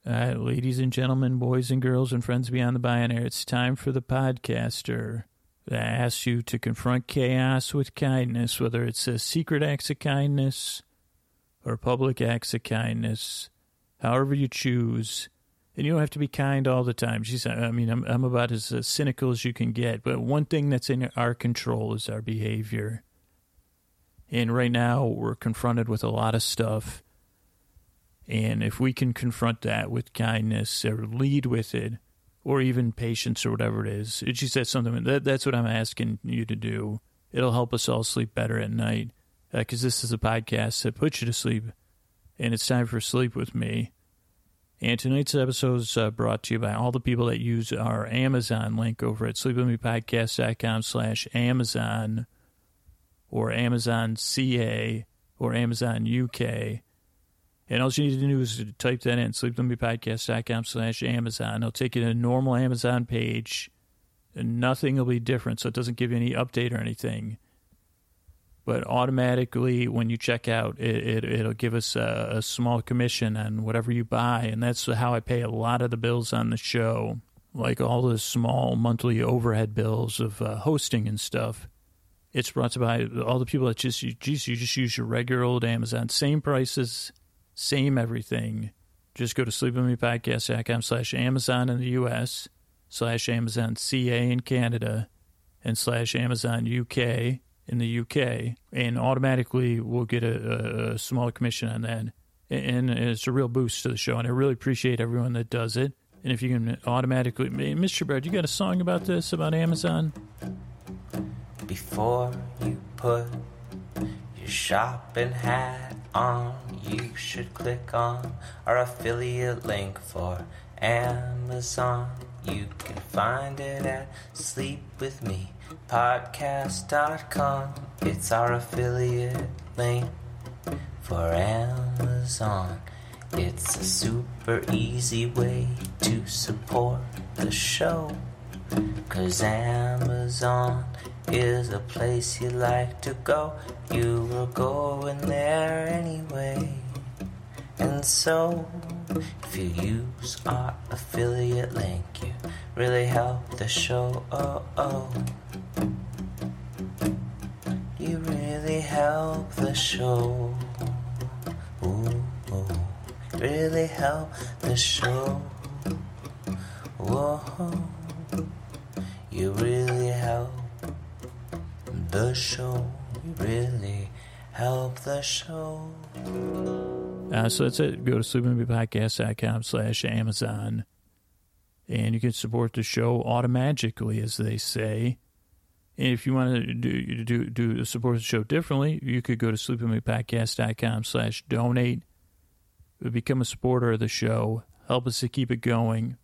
Ladies and gentlemen, boys and girls, and friends beyond the binary, it's time for the podcaster that asks you to confront chaos with kindness, whether it's a secret acts of kindness or public acts of kindness, however you choose. And you don't have to be kind all the time. I'm about as cynical as you can get, but one thing that's in our control is our behavior. And right now, we're confronted with a lot of stuff. And if we can confront that with kindness or lead with it, or even patience or whatever it is, she said something, that's what I'm asking you to do. It'll help us all sleep better at night, because this is a podcast that puts you to sleep, and it's time for Sleep With Me. And tonight's episode is brought to you by all the people that use our Amazon link over at sleepwithmepodcast.com/Amazon, or Amazon CA, or Amazon UK. And all you need to do is to type that in, sleepwithmepodcast.com/Amazon. It'll take you to a normal Amazon page, and nothing will be different, so it doesn't give you any update or anything. But automatically, when you check out, it'll give us a small commission on whatever you buy, and that's how I pay a lot of the bills on the show, like all the small monthly overhead bills of hosting and stuff. It's brought to by all the people that you just use your regular old Amazon, same prices, same everything. Just go to sleepwithmepodcast.com/Amazon in the U.S., /Amazon CA in Canada, and /Amazon UK in the UK, and automatically we'll get a small commission on that. And it's a real boost to the show, and I really appreciate everyone that does it. And if you can automatically... Mr. Bird, you got a song about this, about Amazon? Before you put your shopping hat on, you should click on our affiliate link for Amazon. You can find it at sleepwithmepodcast.com. It's our affiliate link for Amazon. It's a super easy way to support the show, 'cause Amazon is a place you like to go. You were going there anyway. And so, if you use our affiliate link, you really help the show. You really help the show. Really help the show. You really help the show. You really help the show. So that's it. Go to sleepwithmepodcast.com/Amazon, and you can support the show automatically, as they say. And if you want to do support the show differently, you could go to sleepwithmepodcast.com/donate. Become a supporter of the show. Help us to keep it going.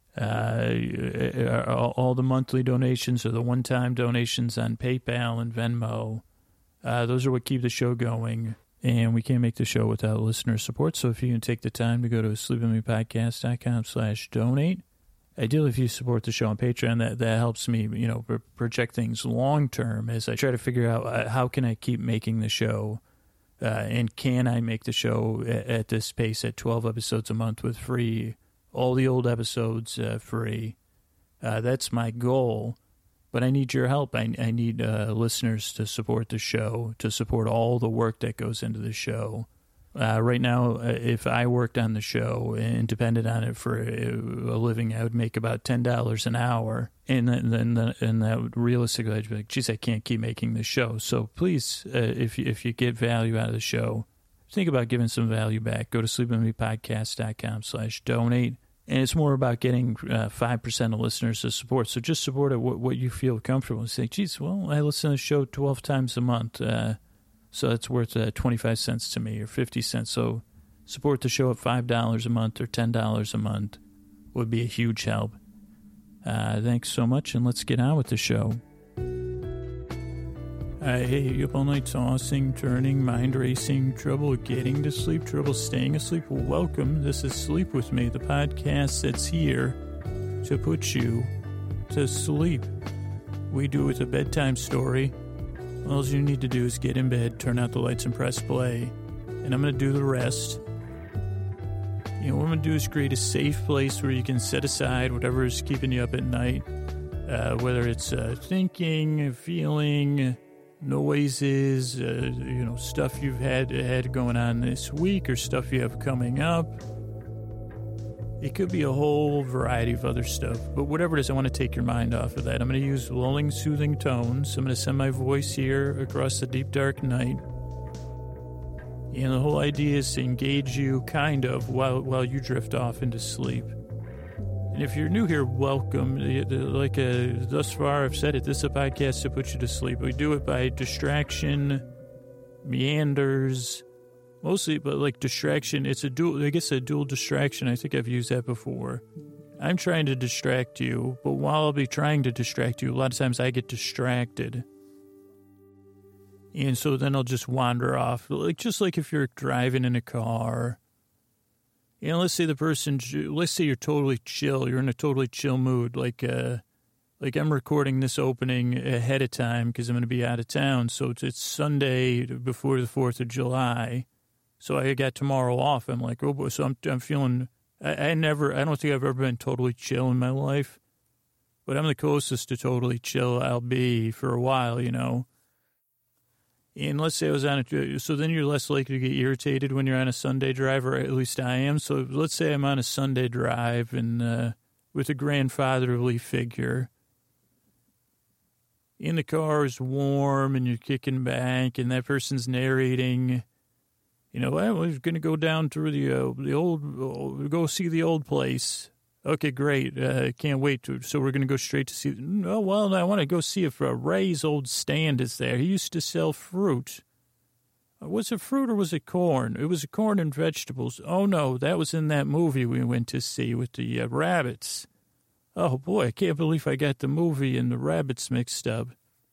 All the monthly donations or the one-time donations on PayPal and Venmo, those are what keep the show going. And we can't make the show without listener support. So if you can take the time to go to sleepwithmepodcast.com/donate. Ideally, if you support the show on Patreon, that helps me, project things long term as I try to figure out how can I keep making the show, and can I make the show at this pace at 12 episodes a month with free, all the old episodes free. That's my goal. But I need your help. I need listeners to support the show, to support all the work that goes into the show. Right now, if I worked on the show and depended on it for a living, I would make about $10 an hour. And then that would realistically, I'd be like, geez, I can't keep making the show. So please, if you get value out of the show, think about giving some value back. Go to sleepwithmepodcast.com/donate. And it's more about getting 5% of listeners to support. So just support it what you feel comfortable. Say, geez, well, I listen to the show 12 times a month, so it's worth 25 cents to me or 50 cents. So support the show at $5 a month or $10 a month would be a huge help. Thanks so much, and let's get on with the show. Hey, you up all night tossing, turning, mind racing, trouble getting to sleep, trouble staying asleep? Well, welcome. This is Sleep With Me, the podcast that's here to put you to sleep. We do it with a bedtime story. All you need to do is get in bed, turn out the lights, and press play. And I'm going to do the rest. You know, what I'm going to do is create a safe place where you can set aside whatever is keeping you up at night, whether it's thinking, feeling, noises, stuff you've had going on this week or stuff you have coming up. It could be a whole variety of other stuff, but whatever it is, I want to take your mind off of that. I'm going to use lulling, soothing tones. I'm going to send my voice here across the deep, dark night. And the whole idea is to engage you, kind of, while you drift off into sleep. And if you're new here, welcome. Thus far, I've said it, this is a podcast to put you to sleep. We do it by distraction, meanders, mostly, but like distraction, it's a dual distraction. I think I've used that before. I'm trying to distract you, but while I'll be trying to distract you, a lot of times I get distracted. And so then I'll just wander off, just like if you're driving in a car. You know, let's say you're totally chill. You're in a totally chill mood. Like I'm recording this opening ahead of time because I'm going to be out of town. So it's Sunday before the 4th of July. So I got tomorrow off. I'm like, oh boy. So I'm feeling, I don't think I've ever been totally chill in my life, but I'm the closest to totally chill I'll be for a while, you know. And let's say I was on it, so then you're less likely to get irritated when you're on a Sunday drive, or at least I am. So let's say I'm on a Sunday drive and with a grandfatherly figure. In the car is warm and you're kicking back and that person's narrating, you know, I was going to go down to the old, go see the old place. Okay, great. Can't wait. So we're going to go straight to see. Oh, well, I want to go see if Ray's old stand is there. He used to sell fruit. Was it fruit or was it corn? It was corn and vegetables. Oh, no, that was in that movie we went to see with the rabbits. Oh, boy, I can't believe I got the movie and the rabbits mixed up.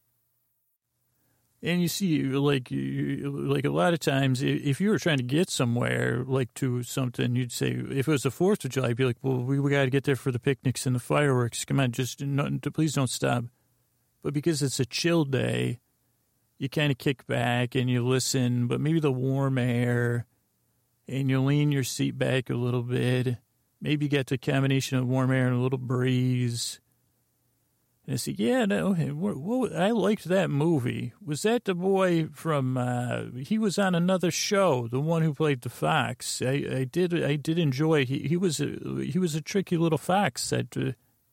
And you see, like a lot of times, if you were trying to get somewhere, like to something, you'd say, if it was the 4th of July, you'd be like, well, we got to get there for the picnics and the fireworks. Come on, please don't stop. But because it's a chill day, you kind of kick back and you listen, but maybe the warm air, and you lean your seat back a little bit. Maybe you get the combination of warm air and a little breeze. And I said, yeah, no, I liked that movie. Was that the boy from, he was on another show, the one who played the fox. I did enjoy, he was a tricky little fox. And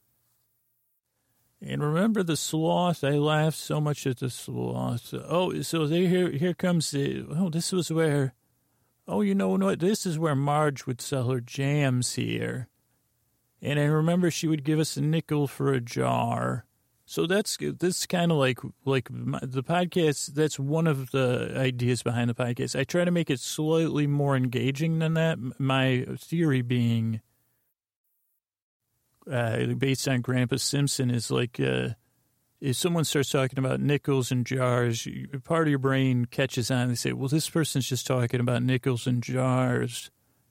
remember the sloth? I laughed so much at the sloth. Oh, so here comes this was where, you know what, this is where Marge would sell her jams here. And I remember she would give us a nickel for a jar. So this kind of like the podcast, that's one of the ideas behind the podcast. I try to make it slightly more engaging than that. My theory being based on Grandpa Simpson is like if someone starts talking about nickels and jars, part of your brain catches on. They say, well, this person's just talking about nickels and jars.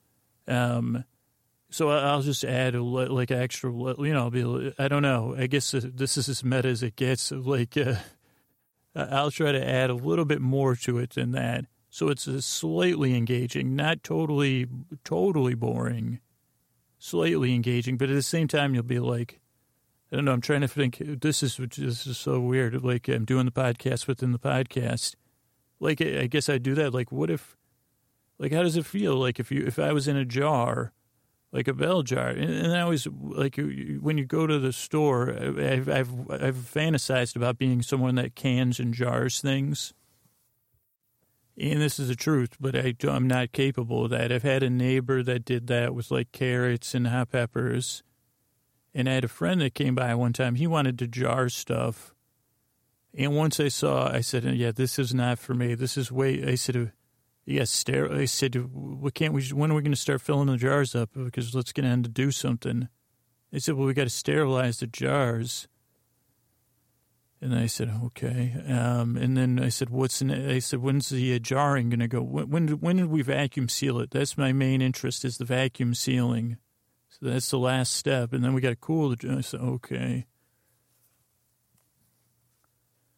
So I'll just add like extra, you know, I don't know. I guess this is as meta as it gets. Like, I'll try to add a little bit more to it than that. So it's slightly engaging, not totally boring, slightly engaging. But at the same time, you'll be like, I don't know. I'm trying to think. This is so weird. Like I'm doing the podcast within the podcast. Like I guess I do that. Like what if, like how does it feel? Like if I was in a jar. Like a bell jar, and I always like when you go to the store. I've fantasized about being someone that cans and jars things, and this is the truth. But I'm not capable of that. I've had a neighbor that did that with like carrots and hot peppers, and I had a friend that came by one time. He wanted to jar stuff, and once I said, "Yeah, this is not for me. This is way." I said. Yes, I said, when are we going to start filling the jars up? Because let's get on to do something. They said, well, we got to sterilize the jars. And I said, okay. And then I said, when's the jarring going to go? When did we vacuum seal it? That's my main interest is the vacuum sealing. So that's the last step. And then we got to cool the jar. I said, okay.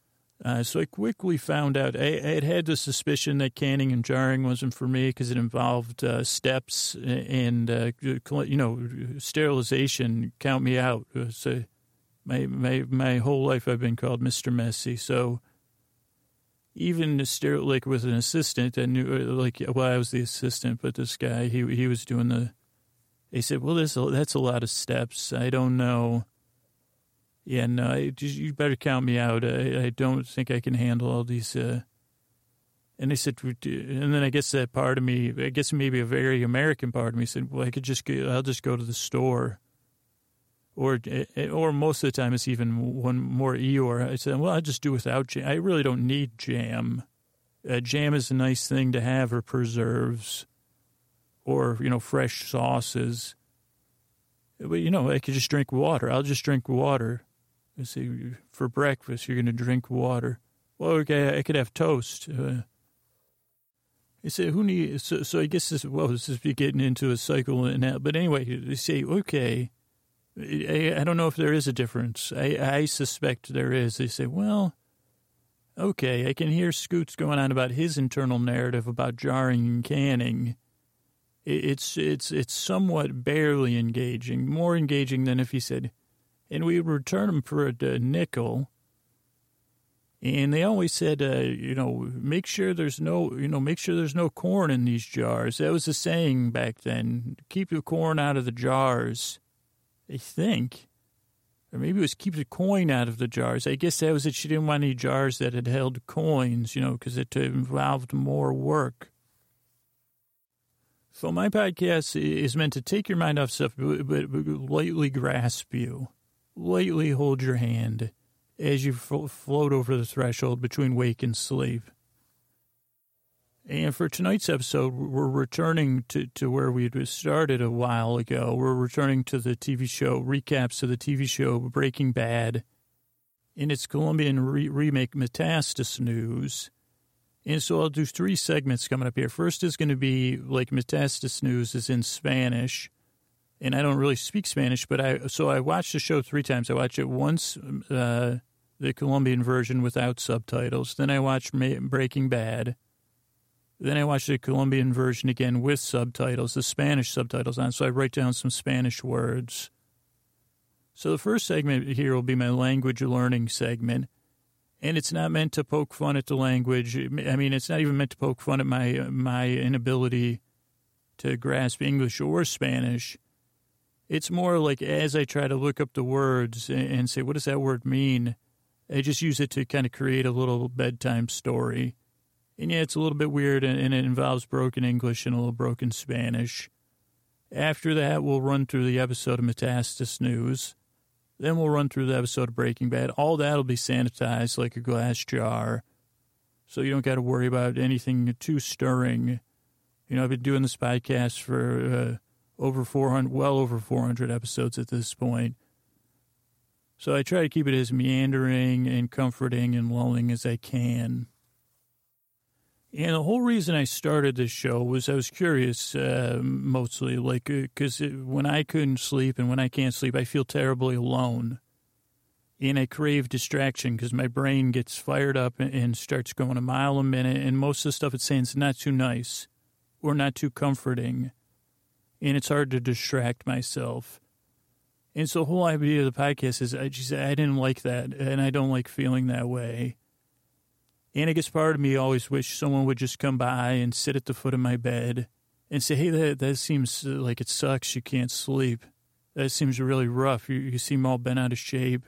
So I quickly found out, I had the suspicion that canning and jarring wasn't for me because it involved steps and, sterilization. Count me out. So my whole life I've been called Mr. Messy. So even like with an assistant, I knew, I was the assistant, but this guy, he was doing he said, well, that's a lot of steps. I don't know. Yeah, no, you better count me out. I don't think I can handle all these. And they said, and then I guess that part of me, I guess maybe a very American part of me said, well, I'll just go to the store. Or most of the time it's even one more Eeyore. I said, well, I'll just do without jam. I really don't need jam. Jam is a nice thing to have, or preserves, or, fresh sauces. But, I could just drink water. I'll just drink water. I say, for breakfast, you're going to drink water. Well, okay, I could have toast. I say, who needs, so I guess this is getting into a cycle now. But anyway, they say, okay, I don't know if there is a difference. I suspect there is. They say, well, okay, I can hear Scoots going on about his internal narrative about jarring and canning. It's somewhat barely engaging, more engaging than if he said, and we return them for a nickel. And they always said, make sure there's no corn in these jars. That was the saying back then. Keep the corn out of the jars, I think. Or maybe it was keep the coin out of the jars. I guess that was it. She didn't want any jars that had held coins, because it involved more work. So my podcast is meant to take your mind off stuff, but lightly grasp you, lightly hold your hand as you float over the threshold between wake and sleep. And for tonight's episode, we're returning to where we started a while ago. We're returning to the TV show, recaps of the TV show Breaking Bad in its Colombian remake Metastasis News. And so I'll do 3 segments coming up here. First is going to be like Metastasis News is in Spanish. And I don't really speak Spanish, but I watched the show 3 times. I watched it once, the Colombian version without subtitles. Then I watched Breaking Bad. Then I watched the Colombian version again with subtitles, the Spanish subtitles on. So I write down some Spanish words. So the first segment here will be my language learning segment. And it's not meant to poke fun at the language. I mean, it's not even meant to poke fun at my inability to grasp English or Spanish. It's more like as I try to look up the words and say, what does that word mean? I just use it to kind of create a little bedtime story. And yeah, it's a little bit weird, and it involves broken English and a little broken Spanish. After that, we'll run through the episode of Metastasis News. Then we'll run through the episode of Breaking Bad. All that will be sanitized like a glass jar, so you don't got to worry about anything too stirring. I've been doing this podcast for well over 400 episodes at this point. So I try to keep it as meandering and comforting and lulling as I can. And the whole reason I started this show was I was curious, mostly, because when I couldn't sleep and when I can't sleep, I feel terribly alone. And I crave distraction because my brain gets fired up and starts going a mile a minute. And most of the stuff it's saying is not too nice or not too comforting. And it's hard to distract myself. And so the whole idea of the podcast is I didn't like that, and I don't like feeling that way. And I guess part of me always wished someone would just come by and sit at the foot of my bed and say, hey, that seems like it sucks. You can't sleep. That seems really rough. You seem all bent out of shape.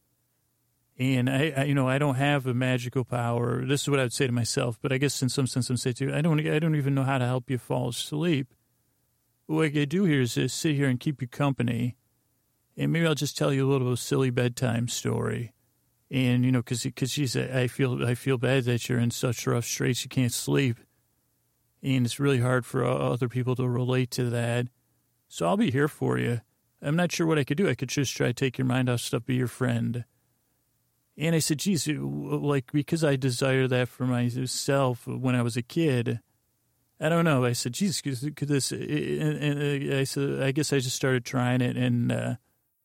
And I don't have a magical power. This is what I would say to myself. But I guess in some sense I'm saying to you, I don't even know how to help you fall asleep. What I could do here is just sit here and keep you company. And maybe I'll just tell you a little silly bedtime story. And, because I feel bad that you're in such rough straits you can't sleep. And it's really hard for other people to relate to that. So I'll be here for you. I'm not sure what I could do. I could just try to take your mind off stuff, be your friend. And I said, geez, because I desire that for myself when I was a kid, I don't know. I said, geez, could this, and I said, I guess I just started trying it. And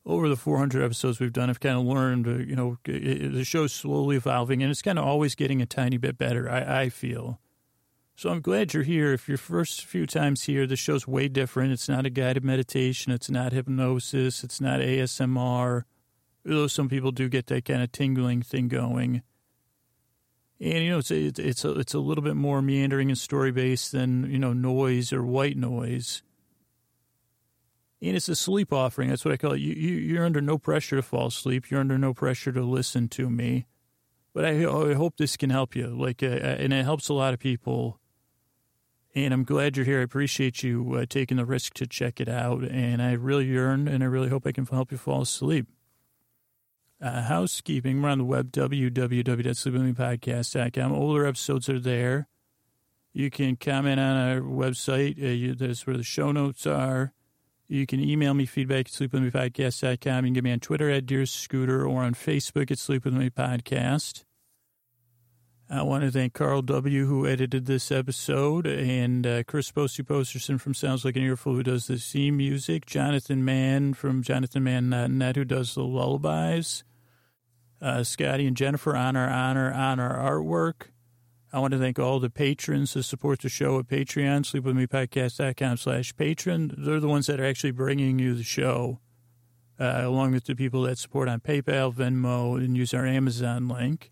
over the 400 episodes we've done, I've kind of learned, the show's slowly evolving, and it's kind of always getting a tiny bit better, I feel. So I'm glad you're here. If your first few times here, the show's way different. It's not a guided meditation. It's not hypnosis. It's not ASMR. Although some people do get that kind of tingling thing going. And, it's a little bit more meandering and story-based than, noise or white noise. And it's a sleep offering. That's what I call it. You're under no pressure to fall asleep. You're under no pressure to listen to me. But I hope this can help you. And it helps a lot of people. And I'm glad you're here. I appreciate you taking the risk to check it out. And I really yearn, and I really hope I can help you fall asleep. Housekeeping. We're on the web, www.sleepwithmepodcast.com. Older episodes are there. You can comment on our website. That's where the show notes are. You can email me feedback at sleepwithmepodcast.com. You can get me on Twitter at Dear Scooter or on Facebook at Sleep With Me Podcast. I want to thank Carl W., who edited this episode, and Chris Posterson from Sounds Like an Earful, who does the theme music, Jonathan Mann from JonathanMann.net, who does the lullabies, Scotty and Jennifer on our artwork. I want to thank all the patrons who support the show at Patreon, sleepwithmepodcast.com/patron. They're the ones that are actually bringing you the show, along with the people that support on PayPal, Venmo, and use our Amazon link.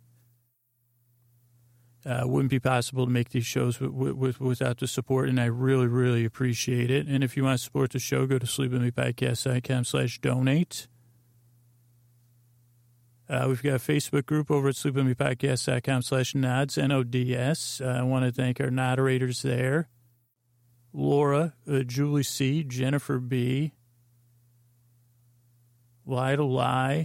Wouldn't be possible to make these shows without the support, and I really, really appreciate it. And if you want to support the show, go to sleepwithmepodcast.com/donate. We've got a Facebook group over at sleepwithmepodcast.com/nods, N-O-D-S. I want to thank our moderators there. Laura, Julie C., Jennifer B., Lie to Lie.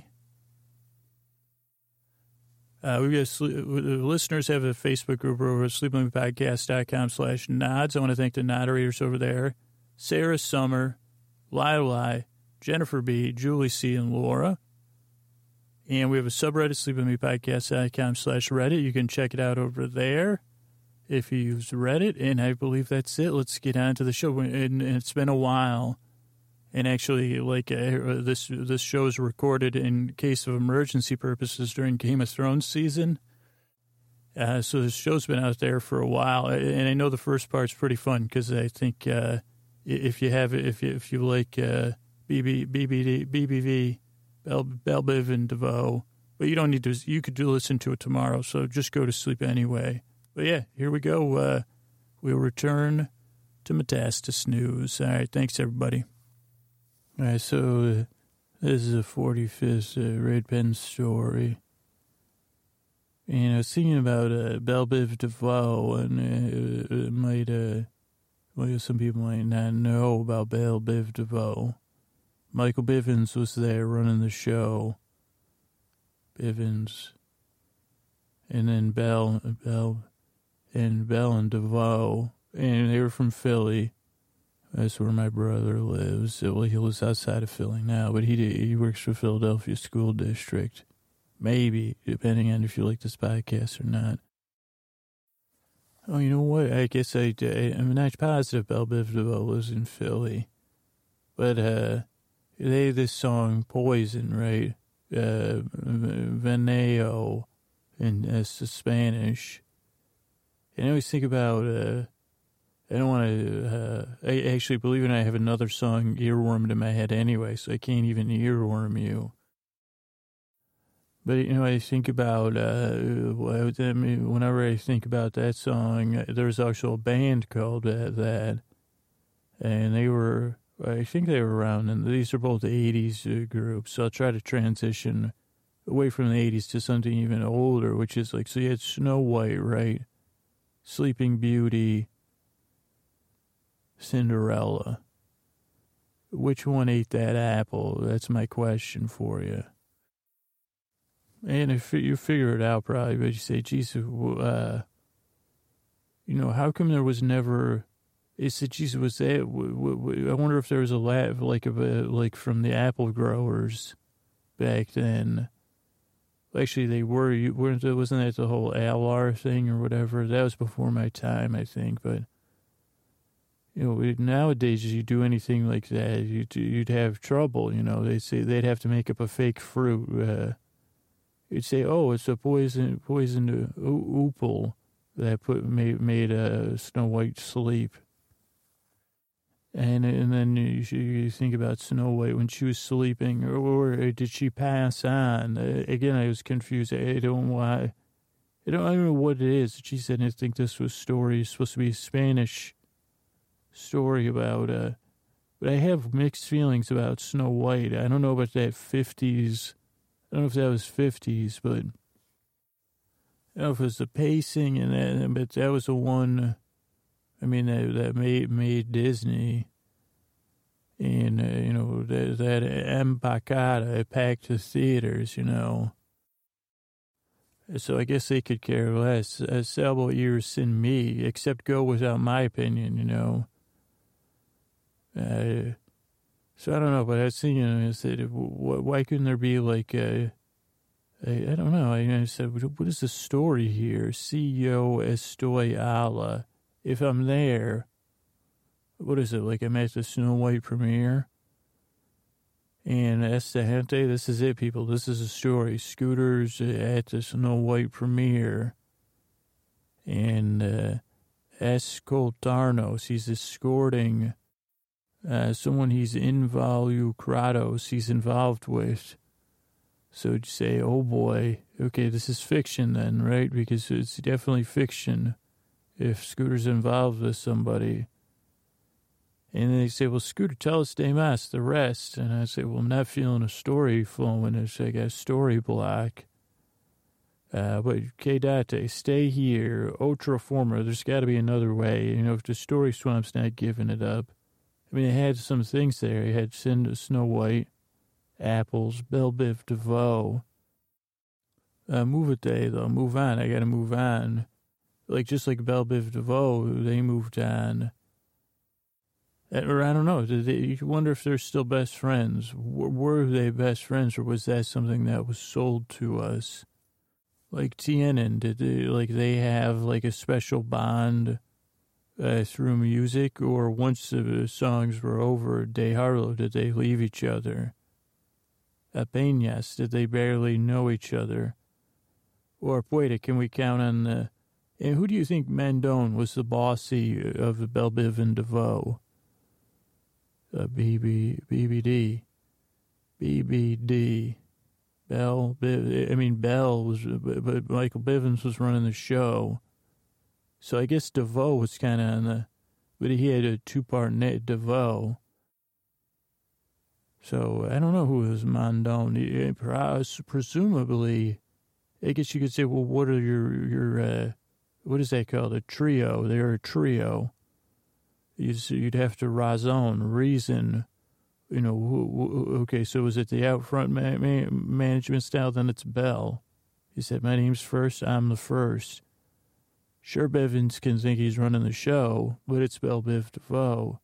The listeners have a Facebook group over at sleepwithmepodcast.com/nods. I want to thank the moderators over there. Sarah Summer, Lie to Lie, Jennifer B., Julie C., and Laura. And we have a subreddit, sleepwithmepodcast.com/Reddit. You can check it out over there if you use Reddit. And I believe that's it. Let's get on to the show. And it's been a while. And actually, this show is recorded in case of emergency purposes during Game of Thrones season. So this show's been out there for a while. And I know the first part's pretty fun because I think if you like BBV, Belle Biv and DeVoe, but you don't need to. You could listen to it tomorrow, so just go to sleep anyway. But yeah, here we go. We'll return to Metastasis News. All right, thanks everybody. All right, so this is a 45th Red Pen story. And I was thinking about Belle Biv DeVoe, and some people might not know about Belle Biv DeVoe. Michael Bivins was there running the show. Bivins. And then Bell and DeVoe. And they were from Philly. That's where my brother lives. Well, he lives outside of Philly now, but he works for Philadelphia School District. Maybe, depending on if you like this podcast or not. Oh, you know what? I guess I'm not positive Belle Biv DeVoe lives in Philly. But, they have this song, Poison, right? Veneno in Spanish. And I always think about, I don't want to, I actually believe it, I have another song earwormed in my head anyway, so I can't even earworm you. But, I think about, whenever I think about that song, there's also a band called that. And I think they were around, and these are both 80s groups, so I'll try to transition away from the 80s to something even older, which is like, so you had Snow White, right? Sleeping Beauty, Cinderella. Which one ate that apple? That's my question for you. And if you figure it out probably, but you say, geez, how come there was never... It said, Jesus, was that? I wonder if there was a lab like from the apple growers back then. Actually, they wasn't that the whole ALR thing or whatever? That was before my time, I think. But nowadays, if you do anything like that, you'd have trouble. They say they'd have to make up a fake fruit. You'd say, "Oh, it's a poisoned opal that made Snow White sleep." And then you think about Snow White when she was sleeping, or did she pass on? Again, I was confused. I don't know what it is. She said, I think this was supposed to be a Spanish story about, but I have mixed feelings about Snow White. I don't know about that 50s. I don't know if that was 50s, but I don't know if it was the pacing and that, but that was the one, that made Disney. And, that Empacada packed the theaters, So I guess they could care less. Several years in me, except go without my opinion, So I don't know, but I was thinking, I said, why couldn't there be like I don't know. I said, what is the story here? CEO estoy ala. If I'm there, what is it, like I'm at the Snow White premiere? And esta gente, this is it, people. This is a story. Scooter's at the Snow White premiere. And escoltarnos, he's escorting someone he's involucrados, he's involved with. So you'd say, oh boy, okay, this is fiction then, right? Because it's definitely fiction if Scooter's involved with somebody. And they say, well, Scooter, tell us de más, the rest. And I say, well, I'm not feeling a story flowing. It's like a story block. But quédate, stay here, otra forma. There's got to be another way. If the story swamp's not giving it up. It had some things there. It had Snow White, apples, Belle Biv DeVoe. Move it, though. Move on. I got to move on. Just like Belle Biv DeVoe, they moved on. Or I don't know. You wonder if they're still best friends. Were they best friends, or was that something that was sold to us? Like Tienen, did they have a special bond through music, or once the songs were over, De Harlow, did they leave each other? Peñas, did they barely know each other? Or Puerta, can we count on the... And who do you think Mendon was the bossy of Belle Biv and DeVoe? BBD. Belle was, but Michael Bivins was running the show. So I guess DeVoe was kind of on the, but he had a two-part net, DeVoe. So I don't know who was Mondon. Presumably, I guess you could say, well, what are your what is that called? A trio. They're a trio. You'd have to reason. Okay, so was it the out front management style? Then it's Bell. He said, my name's first, I'm the first. Sure, Bivins can think he's running the show, but it's Belle Biv DeVoe.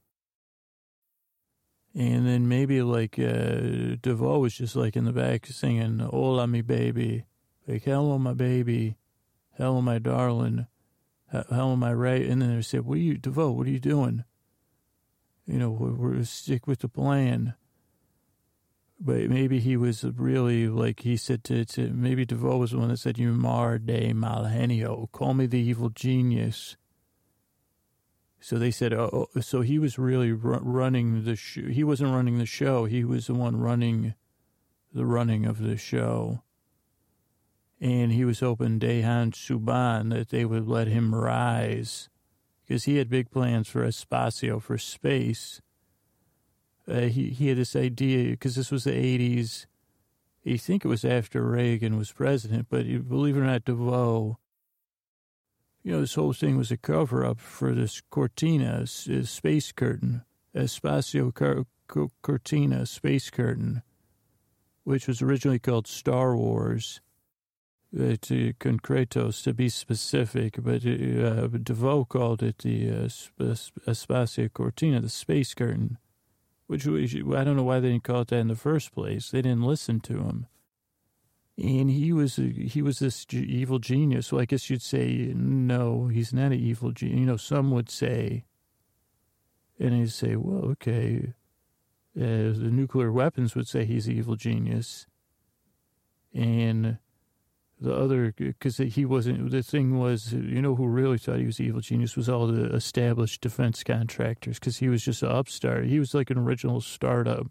And then maybe DeVoe was just in the back singing, hola, me baby. Hello, my baby. Hello, my darling. Hello, my right. And then they said, DeVoe, what are you doing? We're stick with the plan. But maybe he was really, he said to maybe DeVoe was the one that said, you mar de mal genio, call me the evil genius. So they said, so he was really running the show. He wasn't running the show. He was the one running of the show. And he was hoping Dejan Suban that they would let him rise. Because he had big plans for Espacio, for space. He had this idea, because this was the 80s. I think it was after Reagan was president, but believe it or not, DeVoe, this whole thing was a cover-up for this Cortina, space curtain, Espacio Cortina, space curtain, which was originally called Star Wars. To Concretos, to be specific, but DeVoe called it the Espacio Cortina, the space curtain, which I don't know why they didn't call it that in the first place. They didn't listen to him. And he was this evil genius. Well, I guess you'd say, no, he's not an evil genius. Some would say, And they say, well, okay, the nuclear weapons would say he's an evil genius. And the other, because he wasn't, the thing was, who really thought he was an evil genius was all the established defense contractors, because he was just an upstart. He was like an original startup.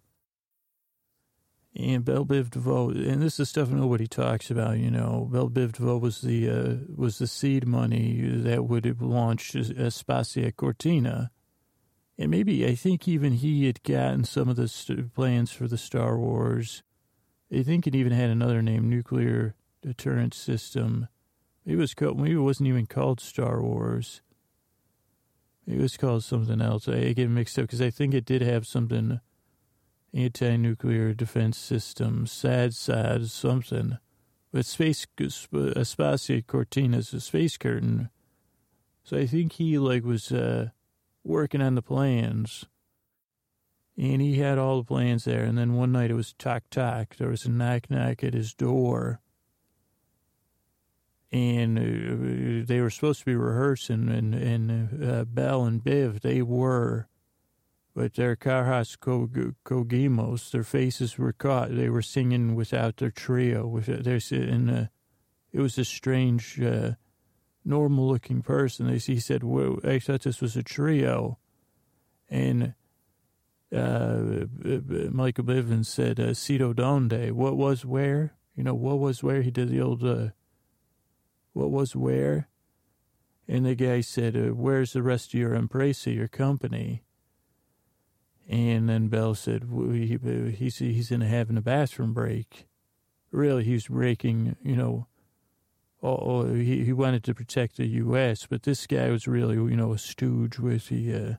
And Belle Biv DeVoe, and this is stuff nobody talks about, Belle Biv DeVoe was the seed money that would have launched Aspasia Cortina. And maybe, I think even he had gotten some of the plans for the Star Wars. I think it even had another name, Nuclear Deterrent System. Maybe it wasn't even called Star Wars. It was called something else. I get mixed up because I think it did have something, anti-nuclear defense system, SAD something. But Aspasia Cortina is a space curtain. So I think he was working on the plans. And he had all the plans there. And then one night it was tock. There was a knock at his door. And they were supposed to be rehearsing, and Belle and Biv, they were. But their Carhas Kogimos, their faces were caught. They were singing without their trio. It was a strange, normal-looking person. He said, well, I thought this was a trio. And Michael Bivins said, Cito Donde, what was where? What was where? He did the old, what was where? And the guy said, where's the rest of your empresa, your company? And then Belle said, he's in having a bathroom break. Really, he was breaking, he wanted to protect the U.S., but this guy was really, a stooge with the,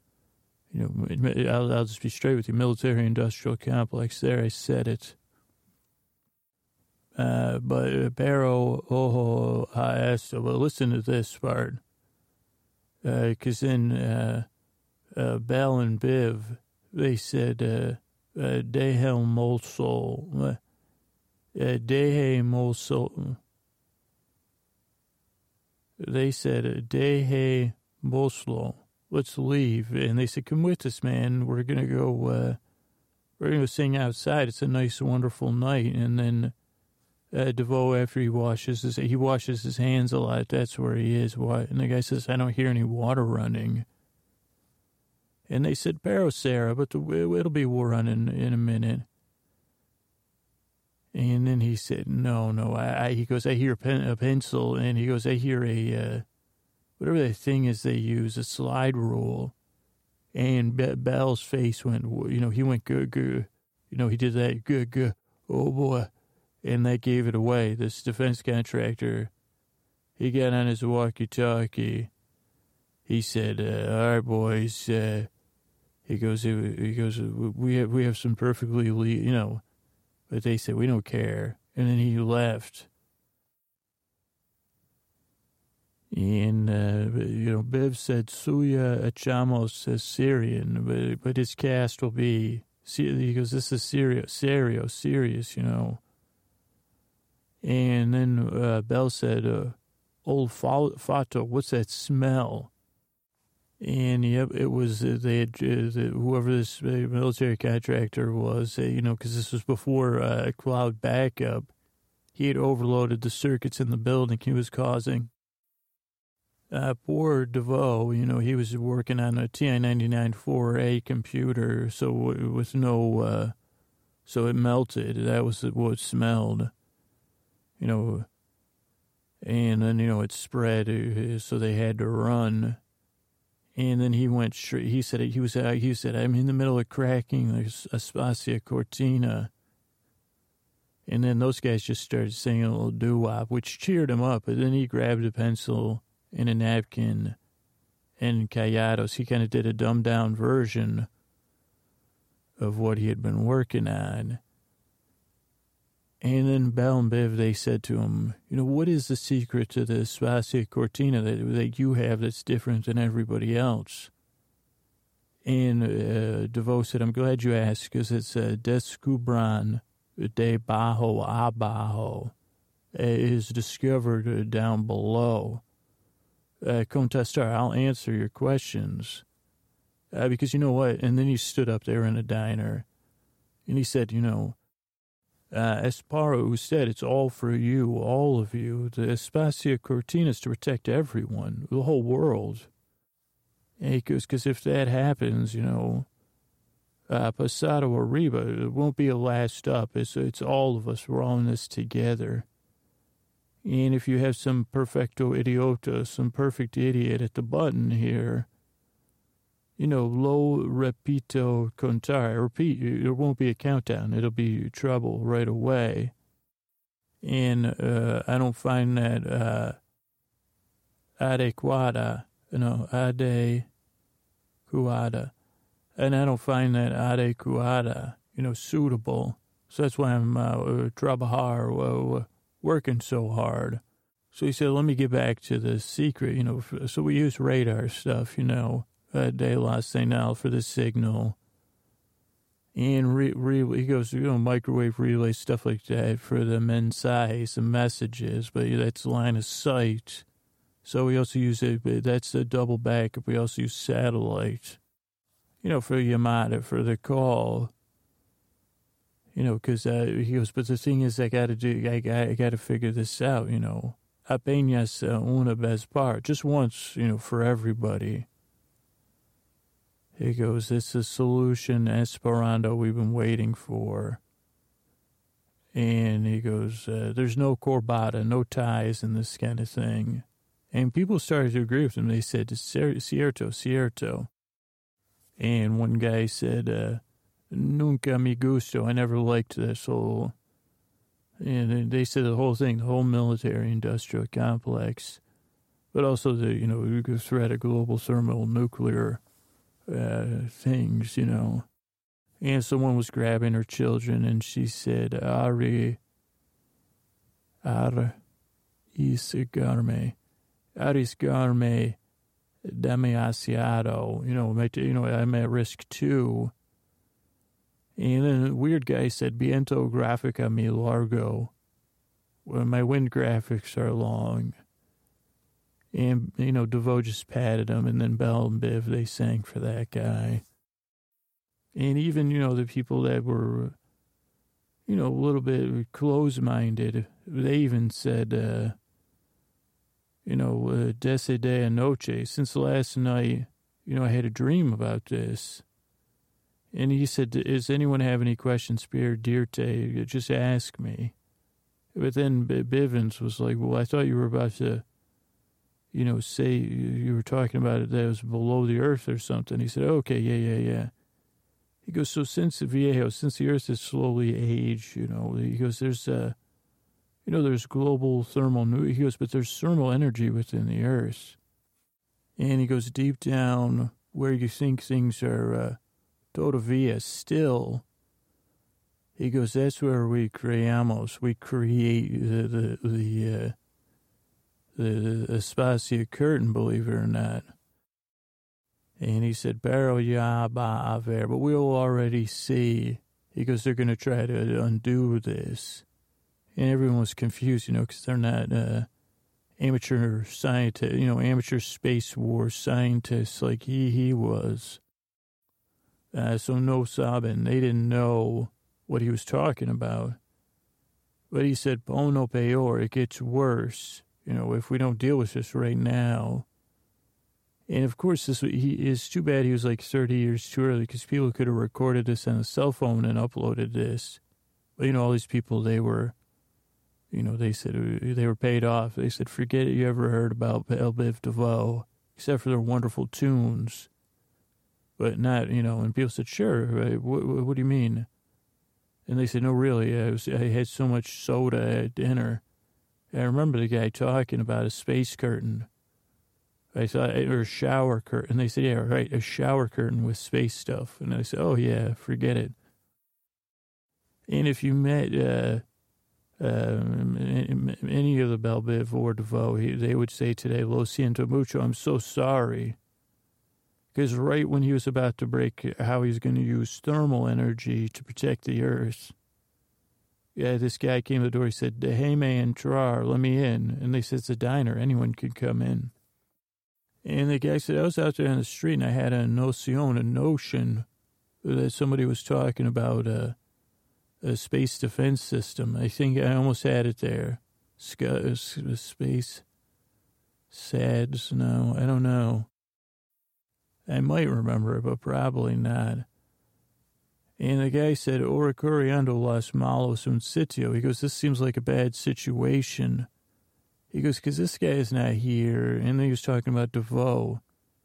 I'll just be straight with you, military-industrial complex. There, I said it. But Barrow, I asked, well, listen to this part. Because then Belle and Biv, they said, Dehe Molsol. Dehe Molsol. They said, Dehe Molsol. Let's leave. And they said, come with us, man. We're going to go sing outside. It's a nice, wonderful night. And then DeVoe, after he washes his hands a lot. That's where he is. And the guy says, I don't hear any water running. And they said, Barrow, Sarah, but it'll be running in a minute. And then he said, no. He goes, I hear a pencil. And he goes, I hear whatever that thing is they use, a slide rule. And Belle's face went, he went, good. He did that, good. Oh, boy. And that gave it away. This defense contractor, he got on his walkie-talkie. He said, all right, boys. He goes, we have some perfectly, but they said, we don't care. And then he left. And, Biv said, Suya Achamos Syrian, but his cast will be, he goes, this is serious. And then Belle said, old Fato, what's that smell? And yep, it was, they had, whoever this military contractor was, because this was before cloud backup, he had overloaded the circuits in the building he was causing. Poor DeVoe, he was working on a TI-99 4A computer, so with no, so it melted. That was what it smelled. And then, it spread, so they had to run. And then he went straight, he said, I'm in the middle of cracking the Aspasia Cortina. And then those guys just started singing a little doo-wop, which cheered him up. But then he grabbed a pencil and a napkin and Callados. He kind of did a dumbed-down version of what he had been working on. And then Belle and Biv, they said to him, what is the secret to the Aspasia Cortina that you have that's different than everybody else? And DeVoe said, I'm glad you asked, because it's Descubran de Bajo Abajo. It is discovered down below. Contestar, I'll answer your questions. Because you know what? And then he stood up there in a diner and he said, Esparo said it's all for you, all of you. The Espacio Cortina is to protect everyone, the whole world. And he goes, because if that happens, Pasado Arriba, it won't be a last up. It's all of us. We're all in this together. And if you have some perfecto idiota, some perfect idiot at the button here, lo repito contar, repeat, there won't be a countdown. It'll be trouble right away. And I don't find that adequada, adequada. And I don't find that adequada, suitable. So that's why I'm trabajar, working so hard. So he said, let me get back to the secret, so we use radar stuff, de la señal for the signal. And he goes, microwave relay, stuff like that for the mensajes, the messages, but that's line of sight. So we also use that's a double backup. We also use satellite, for llamada, for the call. Because he goes, but the thing is, I got to figure this out, Apenas una vez par, just once, for everybody. He goes, it's a solution, Esperanto, we've been waiting for. And he goes, there's no corbata, no ties in this kind of thing. And people started to agree with him. They said, cierto. And one guy said, nunca me gusto, I never liked this whole, and they said the whole thing, the whole military-industrial complex, but also the, threat of global thermonuclear things, And someone was grabbing her children, and she said, arisgarme, demasiado, I'm at risk too. And then a weird guy said, viento gráfica mi largo. Well, my wind graphics are long. And, DeVoe just patted him, and then Bell and Biv, they sang for that guy. And even, the people that were, a little bit close-minded, they even said, desde anoche, since last night, I had a dream about this. And he said, does anyone have any questions, Pierre Dirte? Just ask me. But then Bivens was like, well, I thought you were about to, say you were talking about it that it was below the earth or something. He said, okay, yeah. He goes, so since the earth is slowly aged, he goes, there's there's global thermal, he goes, but there's thermal energy within the earth. And he goes, deep down where you think things are, todavía still, he goes, that's where we creamos, we create the espacio curtain, believe it or not. And he said, pero ya va a ver, but we'll already see. He goes, they're going to try to undo this. And everyone was confused, because they're not amateur scientists, amateur space war scientists like he was. So no saben, they didn't know what he was talking about. But he said, Bono peor, it gets worse, if we don't deal with this right now. And of course, it's too bad he was like 30 years too early, because people could have recorded this on a cell phone and uploaded this. But, all these people, they were, they said they were paid off. They said, forget it, you ever heard about Bell Biv DeVoe, except for their wonderful tunes. But not, and people said, sure, what do you mean? And they said, no, really, I had so much soda at dinner. I remember the guy talking about a space curtain. I thought, or a shower curtain. And they said, yeah, right, a shower curtain with space stuff. And I said, oh, yeah, forget it. And if you met any of the Bell Biv or DeVoe, they would say today, lo siento mucho, I'm so sorry. Because right when he was about to break how he's going to use thermal energy to protect the earth, this guy came to the door. He said, déjeme entrar, let me in. And they said, it's a diner. Anyone could come in. And the guy said, I was out there on the street and I had a notion that somebody was talking about a space defense system. I think I almost had it there. Space SADS? No, I don't know. I might remember it, but probably not. And the guy said, Ora corriendo las malos un sitio. He goes, this seems like a bad situation. He goes, because this guy is not here. And then he was talking about DeVoe.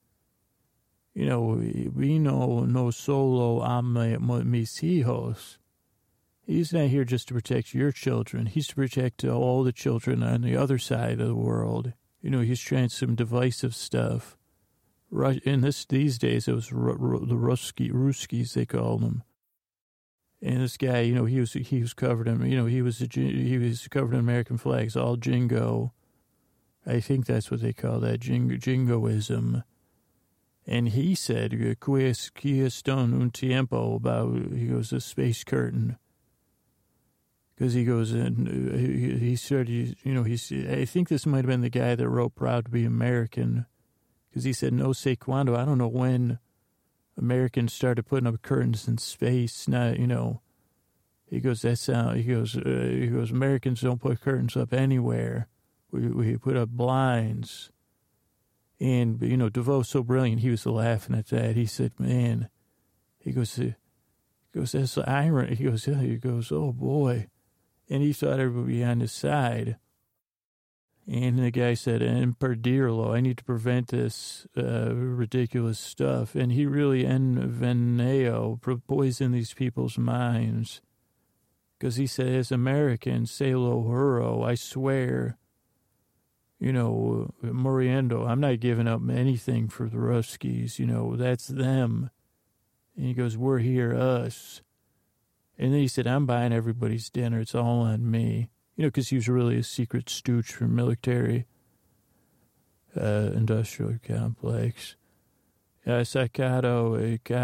You know, vino no solo a mis hijos. He's not here just to protect your children. He's to protect all the children on the other side of the world. You know, he's trying some divisive stuff. In these days, it was the Ruskies, they called them. And this guy, you know, he was covered in, you know, he was covered in American flags, all jingo. I think that's what they call that, jingoism. And he said, "Cuestion un tiempo," about, he goes, the space curtain. Because he goes, and he said, you know, I think this might have been the guy that wrote Proud to be American. Because he said, no sé cuándo. I don't know when Americans started putting up curtains in space. Not, you know, he goes, that's how, he goes, Americans don't put curtains up anywhere. We put up blinds. And, you know, DeVoe's so brilliant, he was laughing at that. He said, man, he goes, that's the irony. He goes, oh boy. And he thought everybody would be on his side. And the guy said, and per dirlo, I need to prevent this ridiculous stuff. And he really poisoned these people's minds. Because he said, as Americans, se lo juro, I swear, you know, muriendo, I'm not giving up anything for the Ruskies. You know, that's them. And he goes, we're here, us. And then he said, I'm buying everybody's dinner. It's all on me. You know, because he was really a secret stooge for military industrial complex. Sacado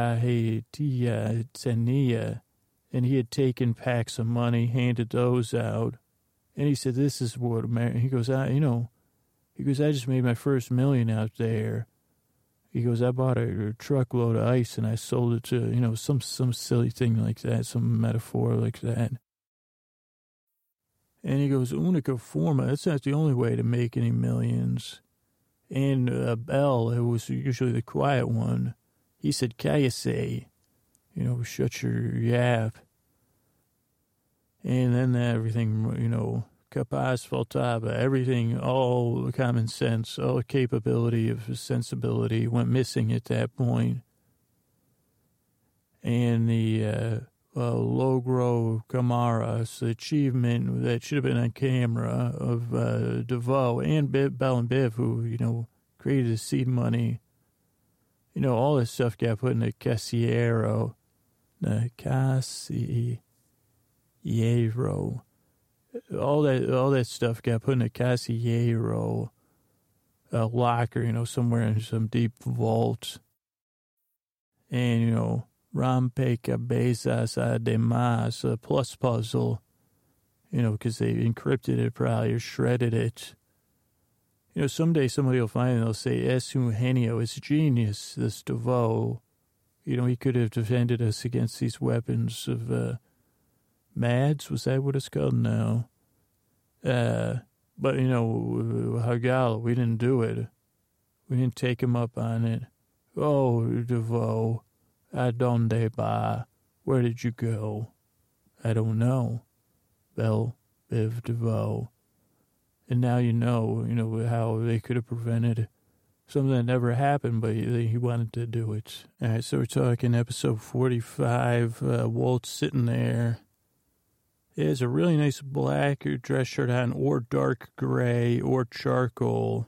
Cajetia Tenia. And he had taken packs of money, handed those out. And he said, this is what America, he goes, I just made my first $1 million out there. He goes, I bought a truckload of ice and I sold it to, you know, some silly thing like that, some metaphor like that. And he goes, única forma, that's not the only way to make any millions. And Bell, who was usually the quiet one, he said, cállese, you know, shut your yap. And then everything, you know, capaz faltaba, everything, all common sense, all capability of sensibility went missing at that point. And the logro camaras, the achievement that should have been on camera of DeVoe and Bell and Biv, who, you know, created the seed money, you know, all this stuff got put in the casillero, all that stuff got put in a casillero locker, you know, somewhere in some deep vault. And, you know, rompecabezas además, a plus puzzle, you know, because they encrypted it probably or shredded it. You know, someday somebody will find it and they'll say, es un genio, it's genius, this DeVoe. You know, he could have defended us against these weapons of MADS, was that what it's called? No. But, you know, Hagala, we didn't do it. We didn't take him up on it. Oh, DeVoe, adonde va? Where did you go? I don't know. Bell, Biv, DeVoe. And now you know how they could have prevented something that never happened, but he wanted to do it. All right, so we're talking episode 45. Walt's sitting there. He has a really nice black dress shirt on, or dark gray, or charcoal.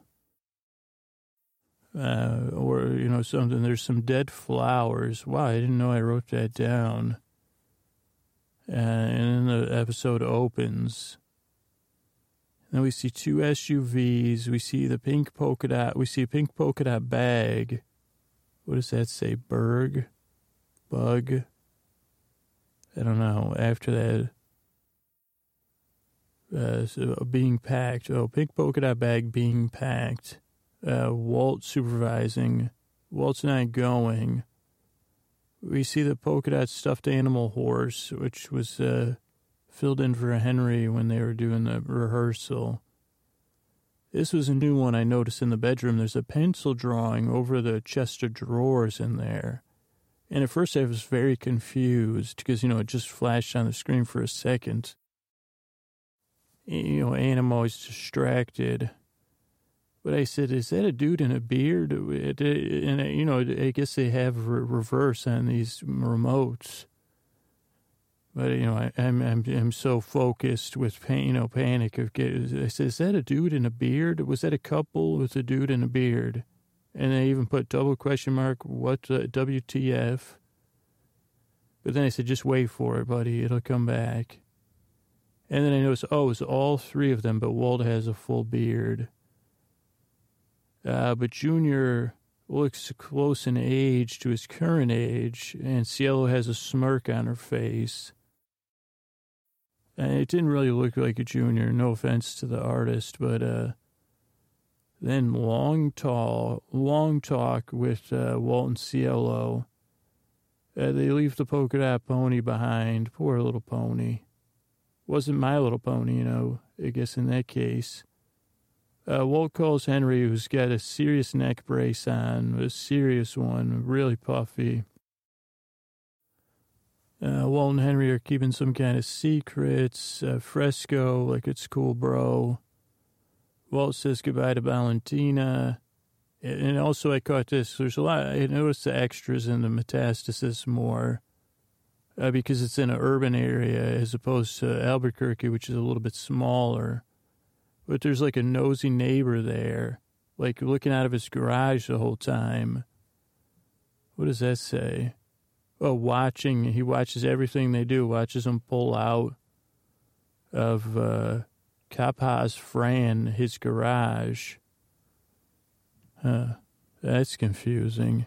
Or, you know, something. There's some dead flowers. Wow, I didn't know I wrote that down. And then the episode opens. Then we see two SUVs. We see the pink polka dot. We see a pink polka dot bag. What does that say? Bug? I don't know. After that, so being packed. Oh, pink polka dot bag being packed. Walt supervising. Walt's not going. We see the polka dot stuffed animal horse, which was filled in for Henry when they were doing the rehearsal. This was a new one I noticed in the bedroom. There's a pencil drawing over the chest of drawers in there. And at first I was very confused because, it just flashed on the screen for a second. I'm always distracted. But I said, is that a dude in a beard? And, I guess they have reverse on these remotes. But, I'm so focused with, panic. I said, is that a dude in a beard? Was that a couple with a dude in a beard? And I even put double question mark, what, WTF? But then I said, just wait for it, buddy. It'll come back. And then I noticed, it's all three of them, but Walt has a full beard. But Junior looks close in age to his current age, and Cielo has a smirk on her face. And it didn't really look like a Junior, no offense to the artist, but then long talk with Walt and Cielo. They leave the polka dot pony behind. Poor little pony. Wasn't My Little Pony, I guess in that case. Walt calls Henry, who's got a serious neck brace on, a serious one, really puffy. Walt and Henry are keeping some kind of secrets, fresco, like it's cool, bro. Walt says goodbye to Valentina. And also I caught this, there's a lot, I noticed the extras in the Metastasis more, because it's in an urban area as opposed to Albuquerque, which is a little bit smaller. But there's like a nosy neighbor there, like looking out of his garage the whole time. What does that say? Oh, watching. He watches everything they do, watches them pull out of Kapaz Fran, his garage. That's confusing.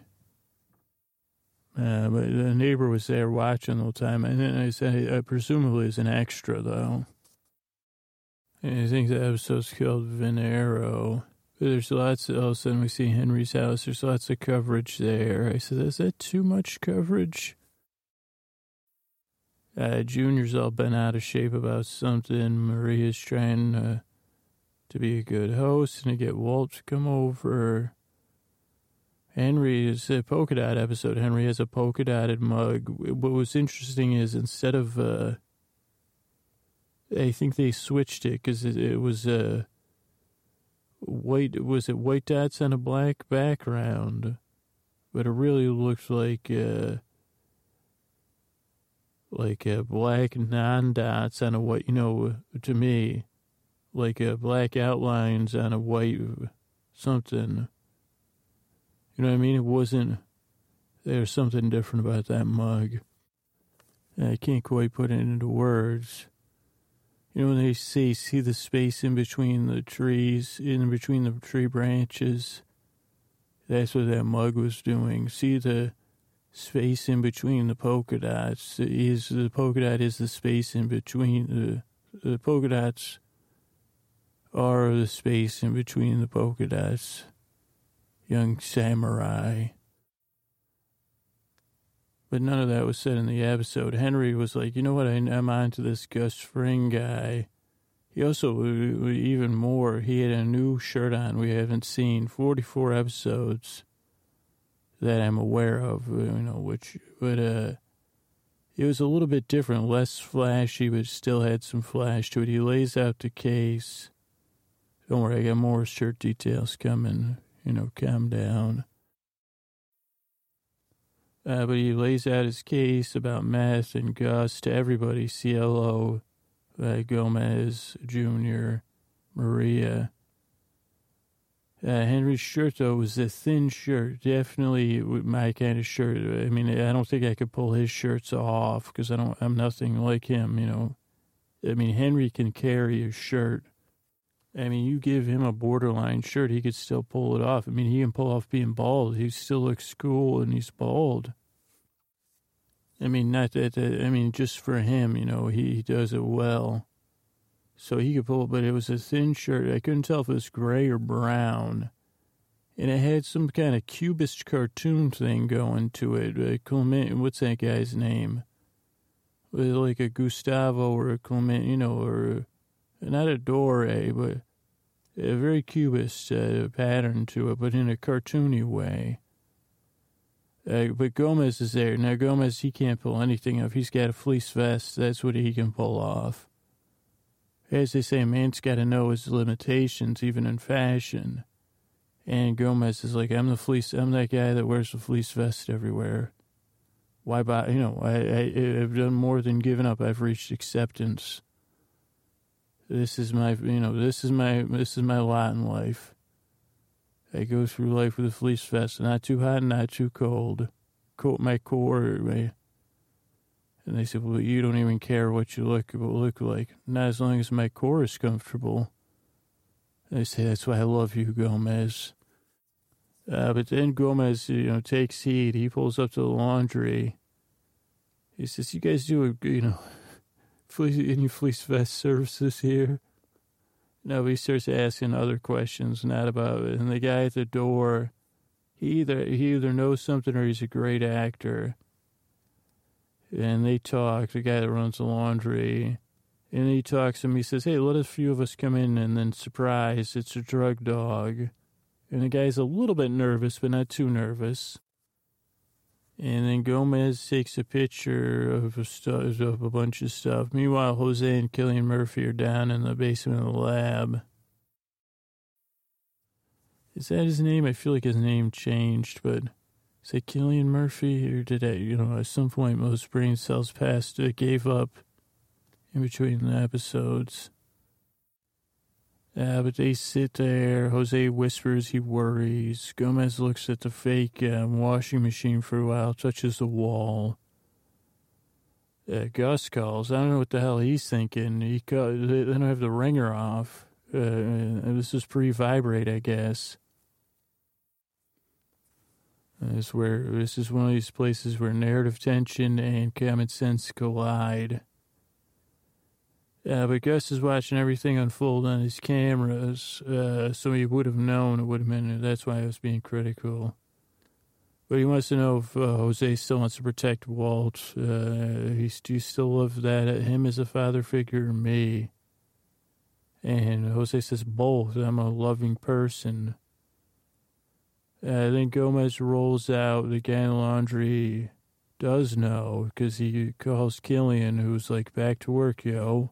But the neighbor was there watching the whole time. And then I said, presumably it's an extra, though. And I think the episode's called Venero. But there's lots, all of a sudden we see Henry's house. There's lots of coverage there. I said, is that too much coverage? Junior's all bent out of shape about something. Maria's trying to be a good host and to get Walt to come over. Henry is a polka dot episode. Henry has a polka dotted mug. What was interesting is instead of, I think they switched it because it was white dots on a black background, but it really looked like black non-dots on a white, to me, like black outlines on a white something. You know what I mean? It wasn't, there's something different about that mug. I can't quite put it into words. When they say, see the space in between the trees, in between the tree branches, that's what that mug was doing. See the space in between the polka dots. The polka dot is the space in between. The polka dots are the space in between the polka dots. Young samurai. But none of that was said in the episode. Henry was like, you know what, I'm on to this Gus Fring guy. He also, even more, he had a new shirt on we haven't seen. 44 episodes that I'm aware of, but it was a little bit different, less flashy, but still had some flash to it. He lays out the case. Don't worry, I got more shirt details coming. Calm down. But he lays out his case about meth and Gus to everybody, Cielo, Gomez, Junior, Maria. Henry's shirt, though, was a thin shirt. Definitely my kind of shirt. I mean, I don't think I could pull his shirts off because I'm nothing like him, I mean, Henry can carry a shirt. I mean, you give him a borderline shirt, he could still pull it off. I mean, he can pull off being bald. He still looks cool and he's bald. I mean, not that, just for him, he does it well. So he could pull, but it was a thin shirt. I couldn't tell if it was gray or brown. And it had some kind of cubist cartoon thing going to it. What's that guy's name? Like a Gustavo or a Clement, or not a Dore, but a very cubist pattern to it, but in a cartoony way. But Gomez is there. Now, Gomez, he can't pull anything off. He's got a fleece vest. That's what he can pull off. As they say, a man's got to know his limitations, even in fashion. And Gomez is like, I'm that guy that wears the fleece vest everywhere. Why buy, I've done more than given up. I've reached acceptance. This is my lot in life. I go through life with a fleece vest, not too hot and not too cold. Coat my core. And they said, well, you don't even care what you look like. Not as long as my core is comfortable. They say, that's why I love you, Gomez. But then Gomez, takes heed. He pulls up to the laundry. He says, you guys do, any fleece vest services here? No, he starts asking other questions, not about it. And the guy at the door, he either knows something or he's a great actor. And they talk, the guy that runs the laundry. And he talks to him. He says, hey, let a few of us come in. And then, surprise, it's a drug dog. And the guy's a little bit nervous, but not too nervous. And then Gomez takes a picture of a bunch of stuff. Meanwhile, Jose and Cillian Murphy are down in the basement of the lab. Is that his name? I feel like his name changed, but is it Cillian Murphy? Or did I, at some point, most brain cells gave up in between the episodes. But they sit there. Jose whispers he worries. Gomez looks at the fake washing machine for a while, touches the wall. Gus calls. I don't know what the hell he's thinking. They don't have the ringer off. This is pre-vibrate, I guess. This is one of these places where narrative tension and common sense collide. But Gus is watching everything unfold on his cameras, so he would have known. It would have been. That's why I was being critical. But he wants to know if Jose still wants to protect Walt. Do you still love him as a father figure or me? And Jose says both. I'm a loving person. Then Gomez rolls out. The guy in the laundry does know because he calls Cillian, who's like, back to work, yo.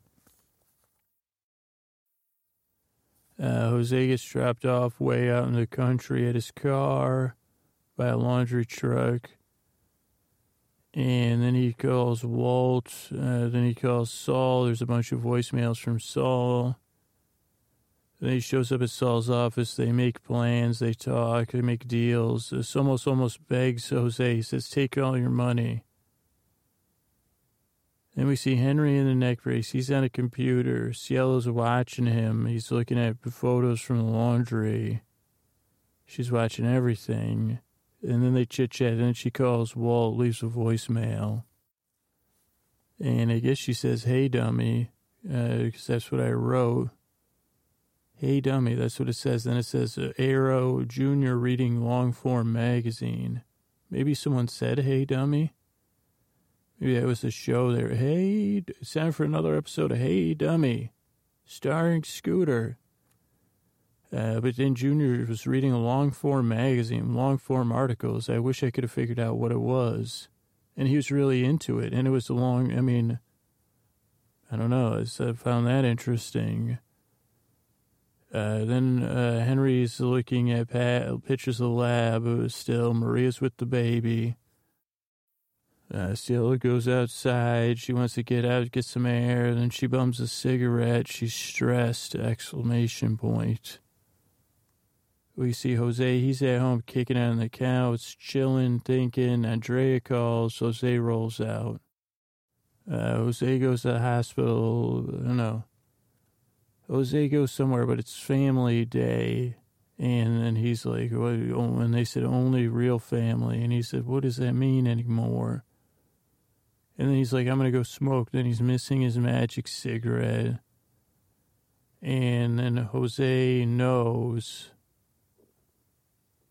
Jose gets dropped off way out in the country at his car by a laundry truck. And then he calls Walt. Then he calls Saul. There's a bunch of voicemails from Saul. Then he shows up at Saul's office. They make plans. They talk. They make deals. Somos almost begs Jose. He says, take all your money. Then we see Henry in the neck brace. He's on a computer. Cielo's watching him. He's looking at photos from the laundry. She's watching everything. And then they chit-chat. Then she calls Walt, leaves a voicemail. And I guess she says, hey, dummy, because that's what I wrote. Hey, dummy, that's what it says. Then it says, Arrow Jr. reading long-form magazine. Maybe someone said, hey, dummy. Maybe that was a show there. Hey, it's time for another episode of Hey, Dummy, starring Scooter. But then Junior was reading a long-form magazine, long-form articles. I wish I could have figured out what it was. And he was really into it. And it was I don't know. I found that interesting. Then Henry's looking at pictures of the lab. Still, Maria's with the baby. Cielo goes outside. She wants to get out, get some air. Then she bums a cigarette. She's stressed, ! We see Jose. He's at home kicking on the couch, chilling, thinking. Andrea calls. Jose rolls out. Jose goes to the hospital. I don't know. Jose goes somewhere, but it's family day. And then he's like, and they said only real family. And he said, what does that mean anymore? And then he's like, I'm going to go smoke. Then he's missing his magic cigarette. And then Jose knows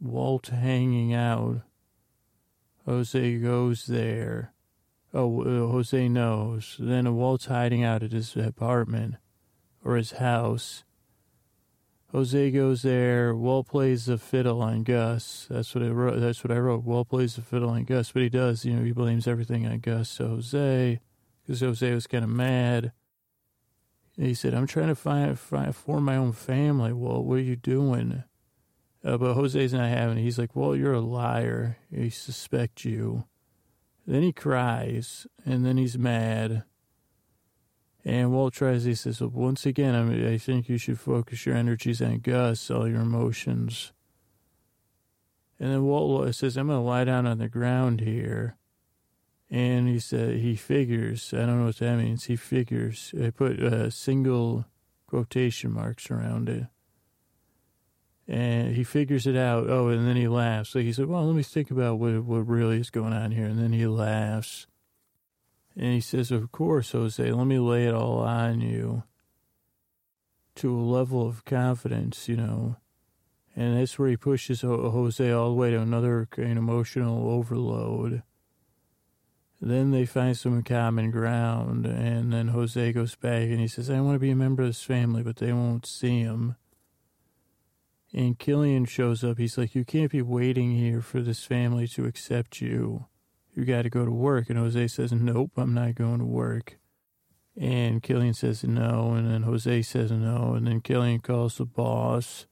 Walt hanging out. Jose goes there. Jose knows. Then Walt's hiding out at his apartment or his house. Jose goes there. Walt plays the fiddle on Gus. That's what I wrote. Walt plays the fiddle on Gus, but he does. He blames everything on Gus. So Jose, because Jose was kind of mad. He said, "I'm trying to form my own family. Walt, what are you doing?" But Jose's not having it. He's like, "Well, you're a liar. He suspects you." Then he cries, and then he's mad. And Walt he says, well, once again, I think you should focus your energies on Gus, all your emotions. And then Walt says, I'm going to lie down on the ground here. And he said, he figures, I don't know what that means. He figures, I put single quotation marks around it. And he figures it out. Oh, and then he laughs. So he said, well, let me think about what really is going on here. And then he laughs. And he says, of course, Jose, let me lay it all on you to a level of confidence, And that's where he pushes Jose all the way to another kind of emotional overload. Then they find some common ground. And then Jose goes back and he says, I want to be a member of this family, but they won't see him. And Killian shows up. He's like, you can't be waiting here for this family to accept you. You got to go to work. And Jose says, nope, I'm not going to work. And Killian says no. And then Jose says no. And then Killian calls the boss.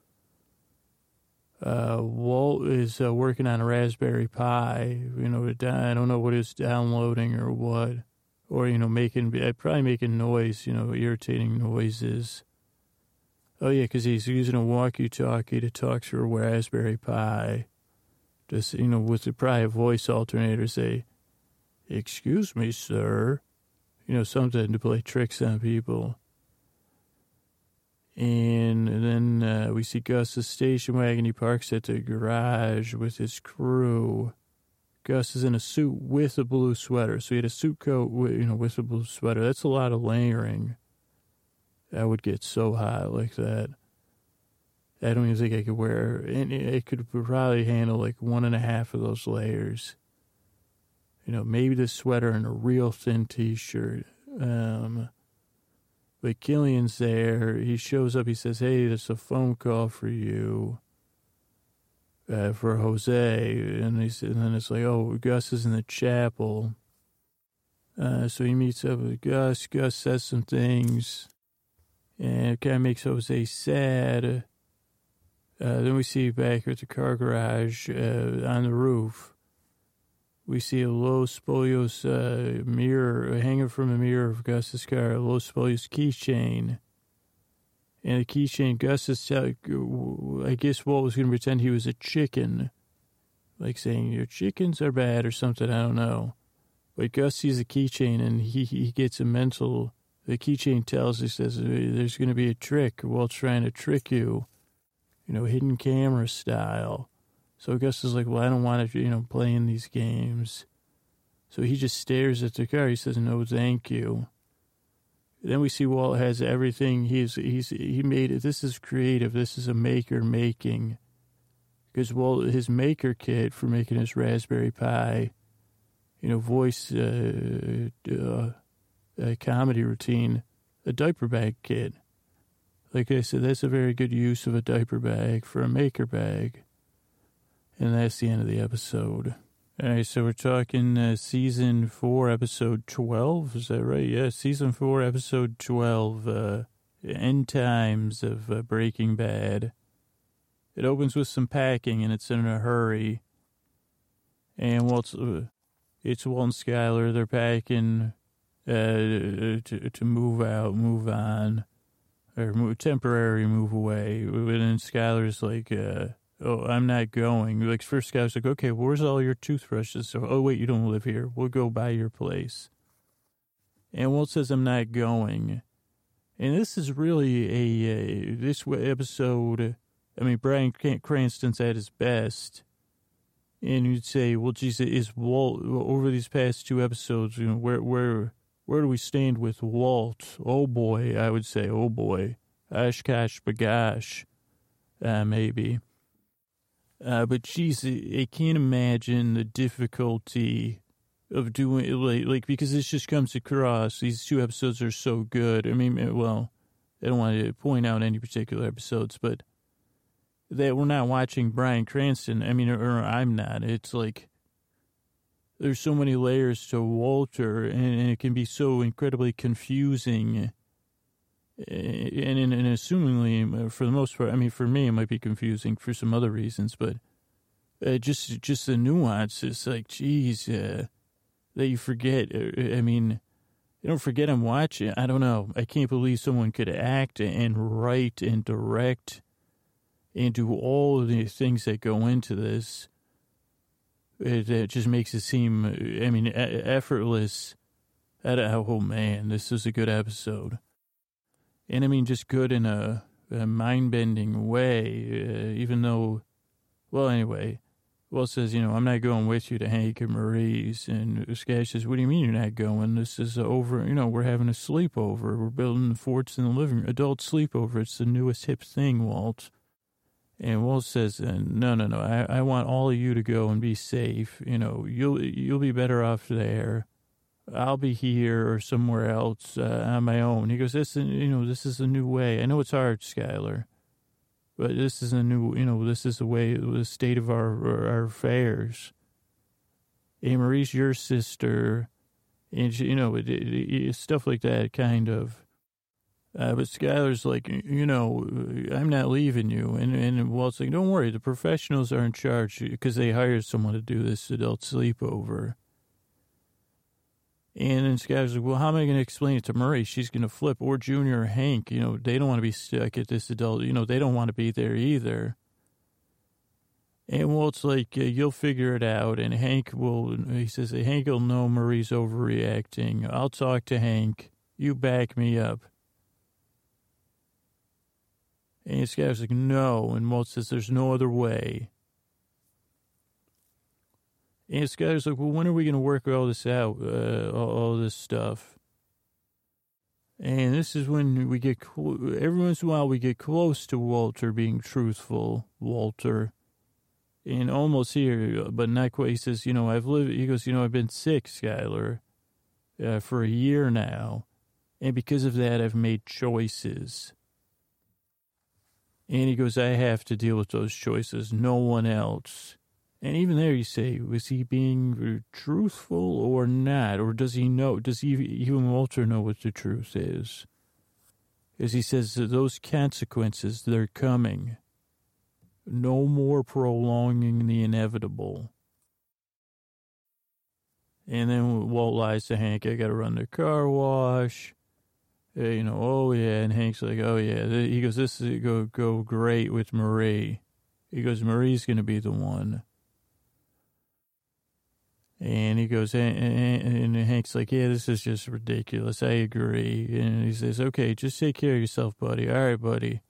Walt is working on a Raspberry Pi. I don't know what he's downloading or what. Or, probably making noise, irritating noises. Oh, yeah, because he's using a walkie-talkie to talk through a Raspberry Pi. Just, with probably a voice alternator, say, excuse me, sir. Something to play tricks on people. And then we see Gus's station wagon. He parks at the garage with his crew. Gus is in a suit with a blue sweater. So he had a suit coat, with a blue sweater. That's a lot of layering. I would get so hot like that. I don't even think I could wear, and it could probably handle like 1.5 of those layers. Maybe the sweater and a real thin T-shirt. But Killian's there. He shows up. He says, hey, there's a phone call for you, for Jose. And then it's like, oh, Gus is in the chapel. So he meets up with Gus. Gus says some things. And it kind of makes Jose sad. Then we see back at the car garage on the roof. We see a Los Pollos mirror hanging from a mirror of Gus's car, a Los Pollos keychain. And the keychain, Gus is I guess Walt was going to pretend he was a chicken. Like saying, your chickens are bad or something, I don't know. But Gus sees a keychain and he gets a mental, the keychain he says, there's going to be a trick. Walt's trying to trick you. Hidden camera style. So Gus is like, well, I don't want to, play in these games. So he just stares at the car. He says, no, thank you. Then we see Walt has everything. He made it. This is creative. This is a maker making. Because Walt, his maker kit for making his Raspberry Pi, voice comedy routine, a diaper bag kit. Like I said, that's a very good use of a diaper bag for a maker bag. And that's the end of the episode. All right, so we're talking Season 4, Episode 12. Is that right? Yeah, Season 4, Episode 12, End Times of Breaking Bad. It opens with some packing, and it's in a hurry. And it's Walt and Skyler. They're packing to move out, move on. Or temporary move away. And then Skyler's like, oh, I'm not going. Like, first Skyler's like, okay, where's all your toothbrushes? So, oh, wait, you don't live here. We'll go by your place. And Walt says, I'm not going. And this is really this episode, Bryan Cranston's at his best. And you'd say, well, geez, is Walt, over these past 2 episodes, where do we stand with Walt? Oh, boy, I would say, oh, boy. Oshkosh bagosh, maybe. But geez, I can't imagine the difficulty of doing it, like, because this just comes across. These 2 episodes are so good. I mean, well, I don't want to point out any particular episodes, but that we're not watching Bryan Cranston. I mean, or I'm not. It's like there's so many layers to Walter, and it can be so incredibly confusing. And assumingly, for the most part, I mean, for me, it might be confusing for some other reasons, but just the nuance is like, geez, that you forget. I mean, you don't forget I'm watching. I don't know. I can't believe someone could act and write and direct and do all of the things that go into this. It just makes it seem, I mean, effortless. Oh, man, this is a good episode. And I mean, just good in a mind-bending way, even though, well, anyway, Will says, I'm not going with you to Hank and Marie's. And this guy says, what do you mean you're not going? This is over, we're having a sleepover. We're building forts in the living room. Adult sleepover. It's the newest hip thing, Walt. And Walt says, no. I want all of you to go and be safe. You'll be better off there. I'll be here or somewhere else on my own. He goes, this is a new way. I know it's hard, Skylar, but this is a new, this is the state of our affairs. Hey, Marie's your sister, and stuff like that, kind of. But Skylar's like, I'm not leaving you. And Walt's like, don't worry, the professionals are in charge because they hired someone to do this adult sleepover. And then Skylar's like, well, how am I going to explain it to Marie? She's going to flip, or Junior or Hank. They don't want to be stuck at this adult. They don't want to be there either. And Walt's like, you'll figure it out. And he says, Hank will know Marie's overreacting. I'll talk to Hank. You back me up. And Skylar's like, no. And Walt says, there's no other way. And Skylar's like, well, when are we going to work all this out, all this stuff? And this is when we get, every once in a while, we get close to Walter being truthful, Walter. And almost here, but not quite. He says, he goes, I've been sick, Skylar, for a year now. And because of that, I've made choices. And he goes, I have to deal with those choices, no one else. And even there you say, was he being truthful or not? Or does he know, even Walter know what the truth is? As he says, those consequences, they're coming. No more prolonging the inevitable. And then Walt lies to Hank, I got to run the car wash. Oh yeah. And Hank's like, oh yeah. He goes, this is go great with Marie. He goes, Marie's going to be the one. And he goes, and Hank's like, yeah, this is just ridiculous. I agree. And he says, okay, just take care of yourself, buddy. All right, buddy.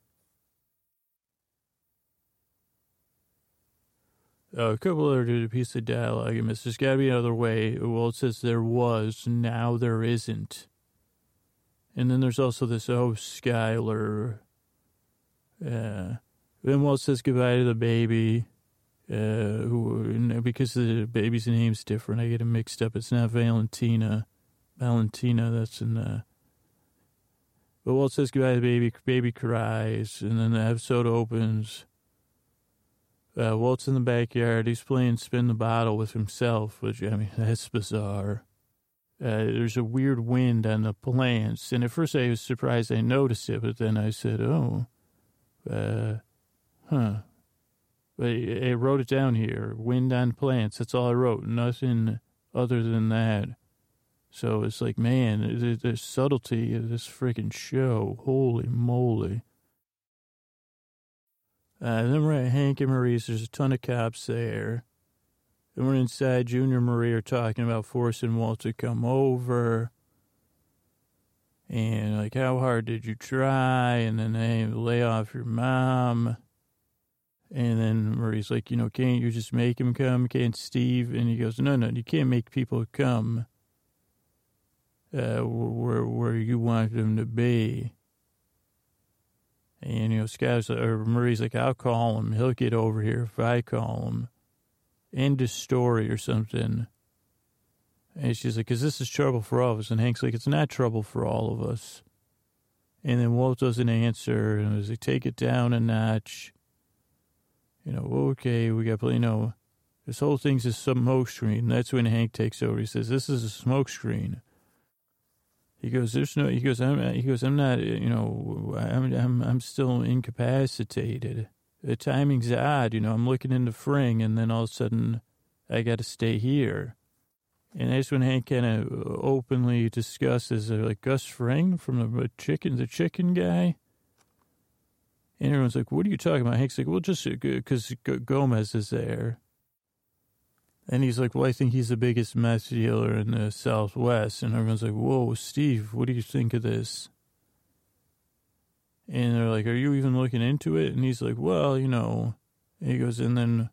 A couple other pieces of dialogue. There's got to be another way. Well, it says there was, now there isn't. And then there's also this, Skylar. Then Walt says goodbye to the baby. Because the baby's name's different, I get it mixed up. It's not Valentina. That's in the... But Walt says goodbye to the baby. Baby cries. And then the episode opens. Walt's in the backyard. He's playing spin the bottle with himself, which, that's bizarre. There's a weird wind on the plants. And at first I was surprised I noticed it, but then I said, But I wrote it down here. Wind on plants. That's all I wrote. Nothing other than that. So it's like, man, the subtlety of this freaking show. Holy moly. Then we're at Hank and Marie's. There's a ton of cops there. Then we're inside. Junior and Marie are talking about forcing Walt to come over. And like, how hard did you try? And then they lay off your mom. And then Marie's like, can't you just make him come? Can't Steve? And he goes, no, you can't make people come where you want them to be. And, Scott's, or Marie's like, I'll call him. He'll get over here if I call him. End of story or something. And she's like, because this is trouble for all of us. And Hank's like, it's not trouble for all of us. And then Walt doesn't answer. And he's like, take it down a notch. Okay, we got, this whole thing's a smoke screen. That's when Hank takes over. He says, this is a smoke screen. He goes, I'm not, I'm still incapacitated. The timing's odd, I'm looking into Fring, and then all of a sudden I got to stay here. And that's when Hank kind of openly discusses, like, Gus Fring from the chicken guy. And everyone's like, what are you talking about? Hank's like, well, just because Gomez is there. And he's like, well, I think he's the biggest meth dealer in the Southwest. And everyone's like, whoa, Steve, what do you think of this? And they're like, are you even looking into it? And he's like, well, And he goes, and then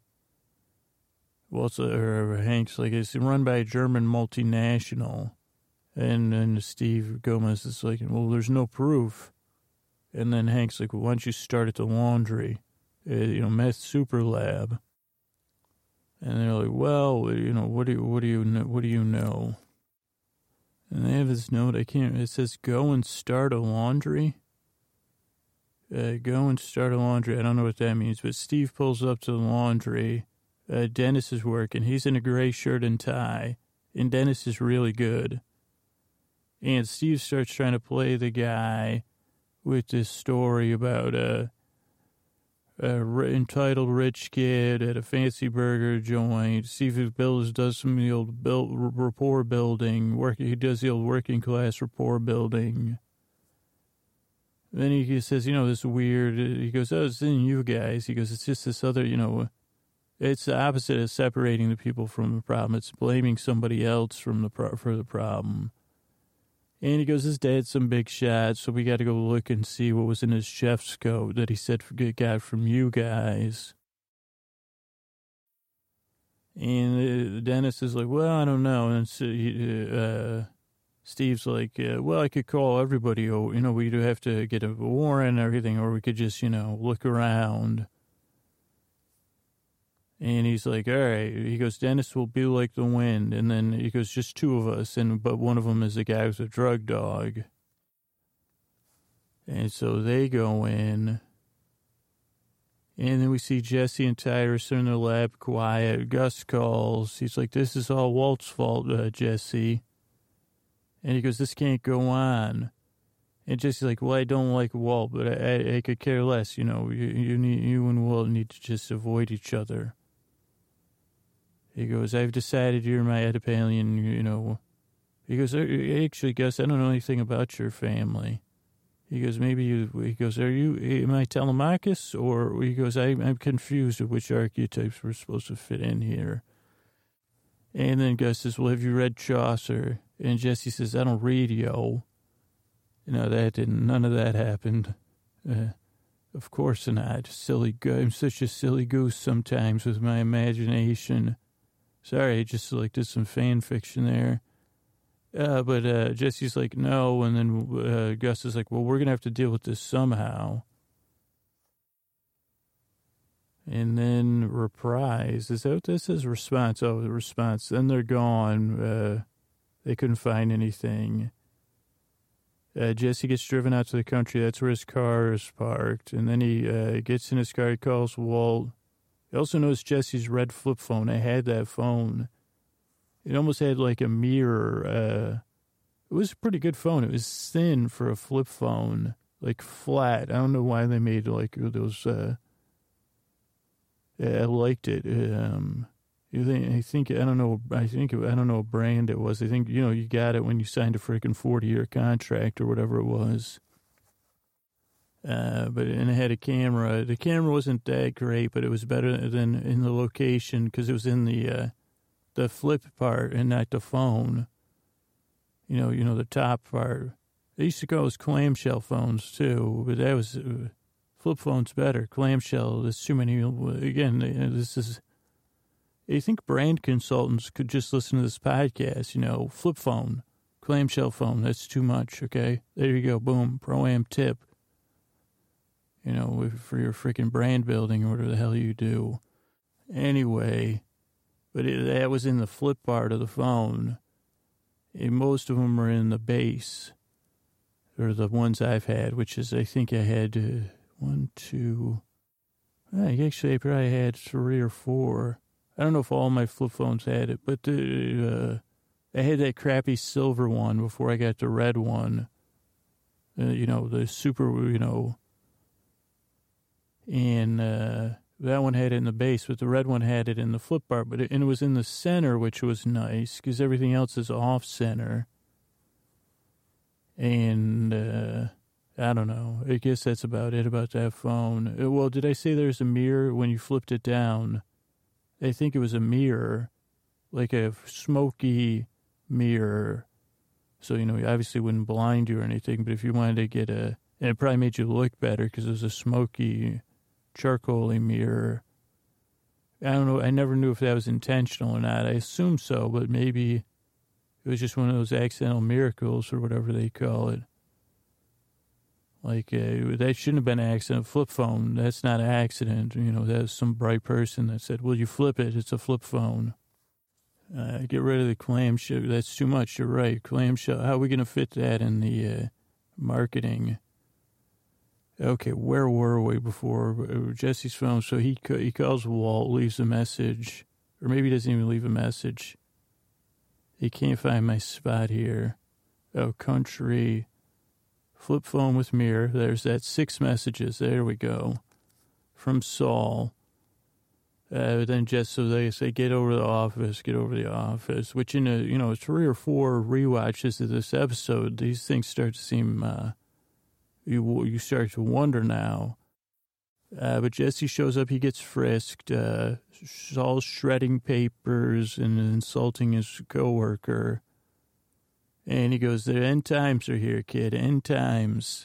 Hank's like, it's run by a German multinational. And Steve Gomez is like, well, there's no proof. And then Hank's like, well, why don't you start at the laundry? Meth super lab. And they're like, well, what do you know? And they have this note. It says, go and start a laundry. Go and start a laundry. I don't know what that means, but Steve pulls up to the laundry. Dennis is working. He's in a gray shirt and tie. And Dennis is really good. And Steve starts trying to play the guy with this story about entitled rich kid at a fancy burger joint. Steve does some of the old rapport building. He does the old working class rapport building. Then he says, this weird. He goes, oh, it's in you guys. He goes, it's just this other, it's the opposite of separating the people from the problem. It's blaming somebody else for the problem. And he goes, his dad's some big shot, so we got to go look and see what was in his chef's coat that he said got from you guys. And Dennis is like, well, I don't know. And so, Steve's like, well, I could call everybody. We do have to get a warrant and everything, or we could just, look around. And he's like, all right. He goes, Dennis will be like the wind. And then he goes, just two of us. But one of them is a guy who's a drug dog. And so they go in. And then we see Jesse and Tyrus in their lab quiet. Gus calls. He's like, this is all Walt's fault, Jesse. And he goes, this can't go on. And Jesse's like, well, I don't like Walt, but I could care less. You and Walt need to just avoid each other. He goes, I've decided you're my Oedipalian, He goes, actually, Gus, I don't know anything about your family. He goes, he goes, am I Telemachus? Or he goes, I'm confused of which archetypes we're supposed to fit in here. And then Gus says, well, have you read Chaucer? And Jesse says, I don't read, yo. None of that happened. Of course not. I'm such a silly goose sometimes with my imagination. Sorry, I just did some fan fiction there. But Jesse's like, no. And then Gus is like, well, we're going to have to deal with this somehow. And then reprise. Is that what this is? Response. Oh, the response. Then they're gone. They couldn't find anything. Jesse gets driven out to the country. That's where his car is parked. And then he gets in his car. He calls Walt. He also knows Jesse's red flip phone. I had that phone. It almost had like a mirror. It was a pretty good phone. It was thin for a flip phone, like flat. I don't know why they made like those. I liked it. I don't know what brand it was. I think you got it when you signed a freaking 40-year contract or whatever it was. But it had a camera. The camera wasn't that great, but it was better than in the location because it was in the flip part and not the phone. The top part. They used to call those clamshell phones too, but that was flip phone's better. Clamshell. There's too many. Again, this is. I think brand consultants could just listen to this podcast. Flip phone, clamshell phone. That's too much. Okay, there you go. Boom. Pro-am tip. for your freaking brand building or whatever the hell you do. Anyway, but that was in the flip part of the phone. And most of them are in the base, or the ones I've had, which is, I think I had one, two, actually I probably had 3 or 4. I don't know if all my flip phones had it, but I had that crappy silver one before I got the red one. The super, and that one had it in the base, but the red one had it in the flip bar, and it was in the center, which was nice, because everything else is off-center. And I don't know. I guess that's about it about that phone. Well, did I say there's a mirror when you flipped it down? I think it was a mirror, like a smoky mirror. So, obviously wouldn't blind you or anything, but if you wanted to get and it probably made you look better because it was a smoky, charcoaly mirror. I don't know. I never knew if that was intentional or not. I assume so, but maybe it was just one of those accidental miracles or whatever they call it. Like, that shouldn't have been an accident. Flip phone, that's not an accident. That was some bright person that said, well, you flip it, it's a flip phone. Get rid of the clamshell. That's too much. You're right. Clamshell. How are we going to fit that in the marketing? Okay, where were we before? Jesse's phone. So he calls Walt, leaves a message. Or maybe he doesn't even leave a message. He can't find my spot here. Oh, country. Flip phone with mirror. There's that 6 messages. There we go. From Saul. Then just so they say, get over the office, which in 3 or 4 rewatches of this episode, these things start to seem, you start to wonder now. But Jesse shows up, he gets frisked, Saul's shredding papers and insulting his coworker. And he goes, the end times are here, kid, end times.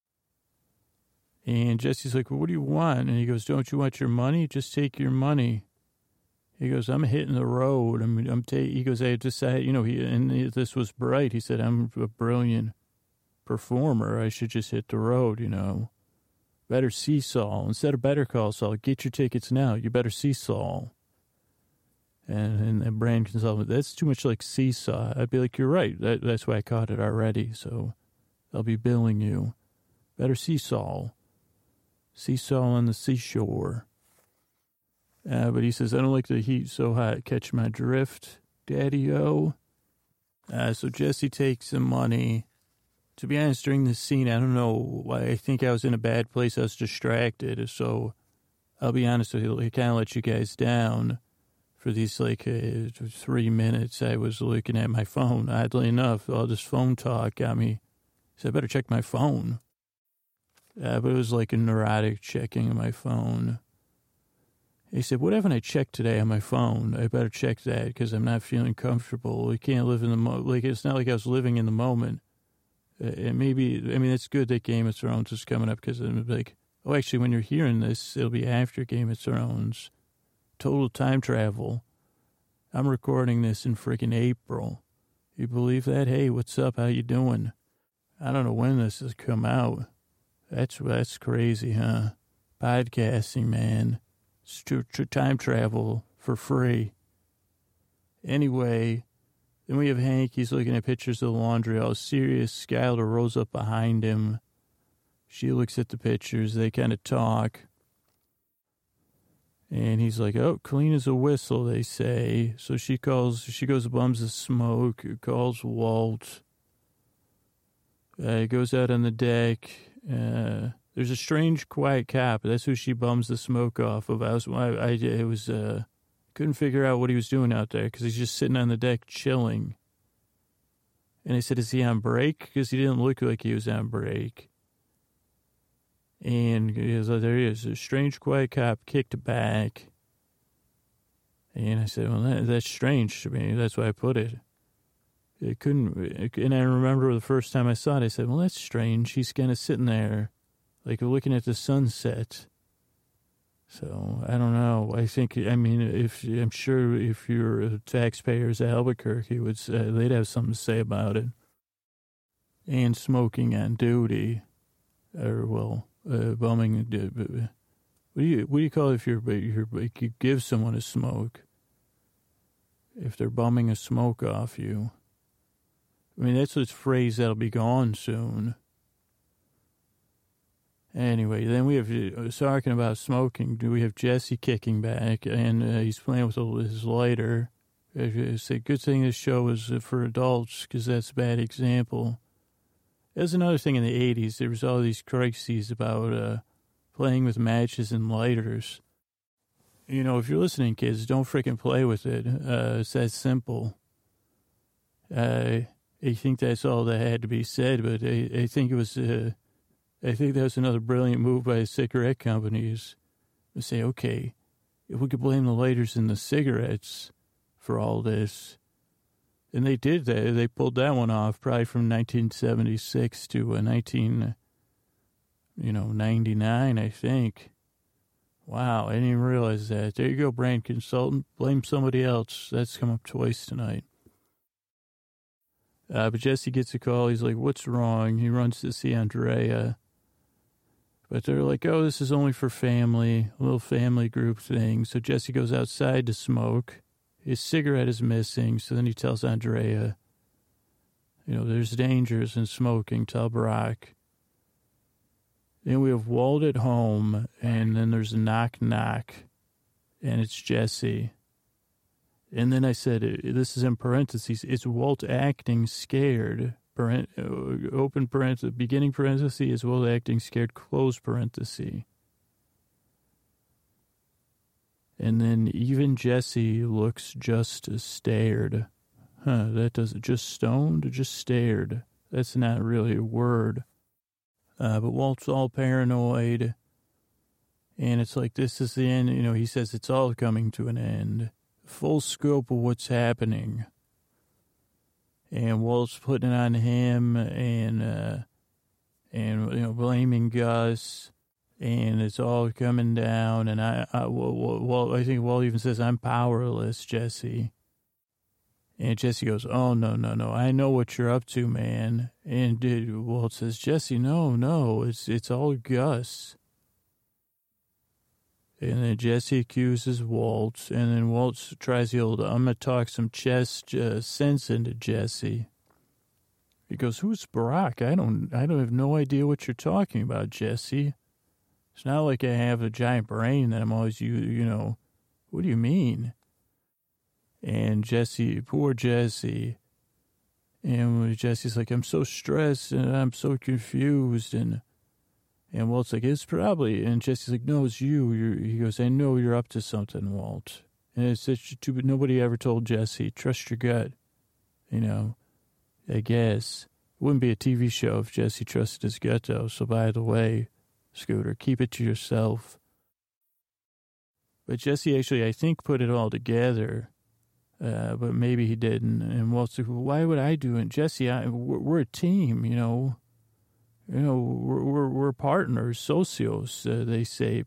And Jesse's like, well, what do you want? And he goes, don't you want your money? Just take your money. He goes, I'm hitting the road. He goes, I decided, this was bright. He said, I'm a brilliant performer. I should just hit the road, Better see Saul. Instead of better call Saul, get your tickets now. You better see Saul. And brand consultant, that's too much like seesaw. I'd be like, you're right. That's why I caught it already. So I'll be billing you. Better see Saul. Seesaw on the seashore. But he says, I don't like the heat so hot. Catch my drift, Daddy-O. So Jesse takes some money. To be honest, during this scene, I don't know why. I think I was in a bad place. I was distracted. So I'll be honest with you, I kind of let you guys down for these 3 minutes. I was looking at my phone. Oddly enough, all this phone talk got me. So I better check my phone. But it was like a neurotic checking of my phone. He said, what haven't I checked today on my phone? I better check that because I'm not feeling comfortable. You can't live in the moment. It's not like I was living in the moment. And it's good that Game of Thrones is coming up because I'm like, oh, actually, when you're hearing this, it'll be after Game of Thrones. Total time travel. I'm recording this in freaking April. You believe that? Hey, what's up? How you doing? I don't know when this has come out. That's crazy, huh? Podcasting, man. It's time travel for free. Anyway, then we have Hank. He's looking at pictures of the laundry. All serious. Skylar rolls up behind him. She looks at the pictures. They kind of talk. And he's like, oh, clean as a whistle, they say. So she goes, bums the smoke, calls Walt. Goes out on the deck. There's a strange, quiet cop. That's who she bums the smoke off of. Couldn't figure out what he was doing out there because he's just sitting on the deck chilling. And I said, is he on break? Because he didn't look like he was on break. And there he is, a strange, quiet cop kicked back. And I said, well, that's strange to me. That's why I put it. And I remember the first time I saw it, I said, well, that's strange. He's kind of sitting there, like looking at the sunset. So, I don't know. I'm sure if you're taxpayers at Albuquerque, they'd have something to say about it. And smoking on duty. bumming. What do you call it if you give someone a smoke? If they're bumming a smoke off you. I mean, that's a phrase that'll be gone soon. Anyway, then we have, talking about smoking, we have Jesse kicking back, and he's playing with his lighter. It's a good thing this show is for adults, because that's a bad example. There's another thing in the 80s. There was all these crises about playing with matches and lighters. You know, if you're listening, kids, don't freaking play with it. It's that simple. I think that's all that had to be said, but I think it was... I think that was another brilliant move by the cigarette companies to say, okay, if we could blame the lighters and the cigarettes for all this. And they did that. They pulled that one off probably from 1976 to 99, I think. Wow, I didn't even realize that. There you go, brand consultant. Blame somebody else. That's come up twice tonight. But Jesse gets a call. He's like, what's wrong? He runs to see Andrea. But they're like, oh, this is only for family, a little family group thing. So Jesse goes outside to smoke. His cigarette is missing. So then he tells Andrea, there's dangers in smoking. Tell Barack. Then we have Walt at home, and then there's a knock, and it's Jesse. And then I said, this is in parentheses, it's Walt acting scared. Open parenthesis, beginning parenthesis is Walt acting scared, close parenthesis. And then even Jesse looks just stared. That doesn't, just stoned, just stared. That's not really a word. But Walt's all paranoid. And it's like, this is the end. He says it's all coming to an end. Full scope of what's happening. And Walt's putting it on him and blaming Gus, and it's all coming down. And I think Walt even says, I'm powerless, Jesse. And Jesse goes, oh, no, I know what you're up to, man. And Walt says, Jesse, no, it's all Gus. And then Jesse accuses Walt, and then Walt tries the old, I'm going to talk some chess sense into Jesse. He goes, who's Barack? I don't have no idea what you're talking about, Jesse. It's not like I have a giant brain that I'm always, what do you mean? And Jesse, poor Jesse. And Jesse's like, I'm so stressed, and I'm so confused, and Walt's like, it's probably, and Jesse's like, no, it's you. He goes, I know you're up to something, Walt. And it's such too, but nobody ever told Jesse, trust your gut. I guess. It wouldn't be a TV show if Jesse trusted his gut, though. So by the way, Scooter, keep it to yourself. But Jesse actually, I think, put it all together. But maybe he didn't. And Walt's like, well, why would I do it? Jesse, we're a team, we're partners, socios, they say,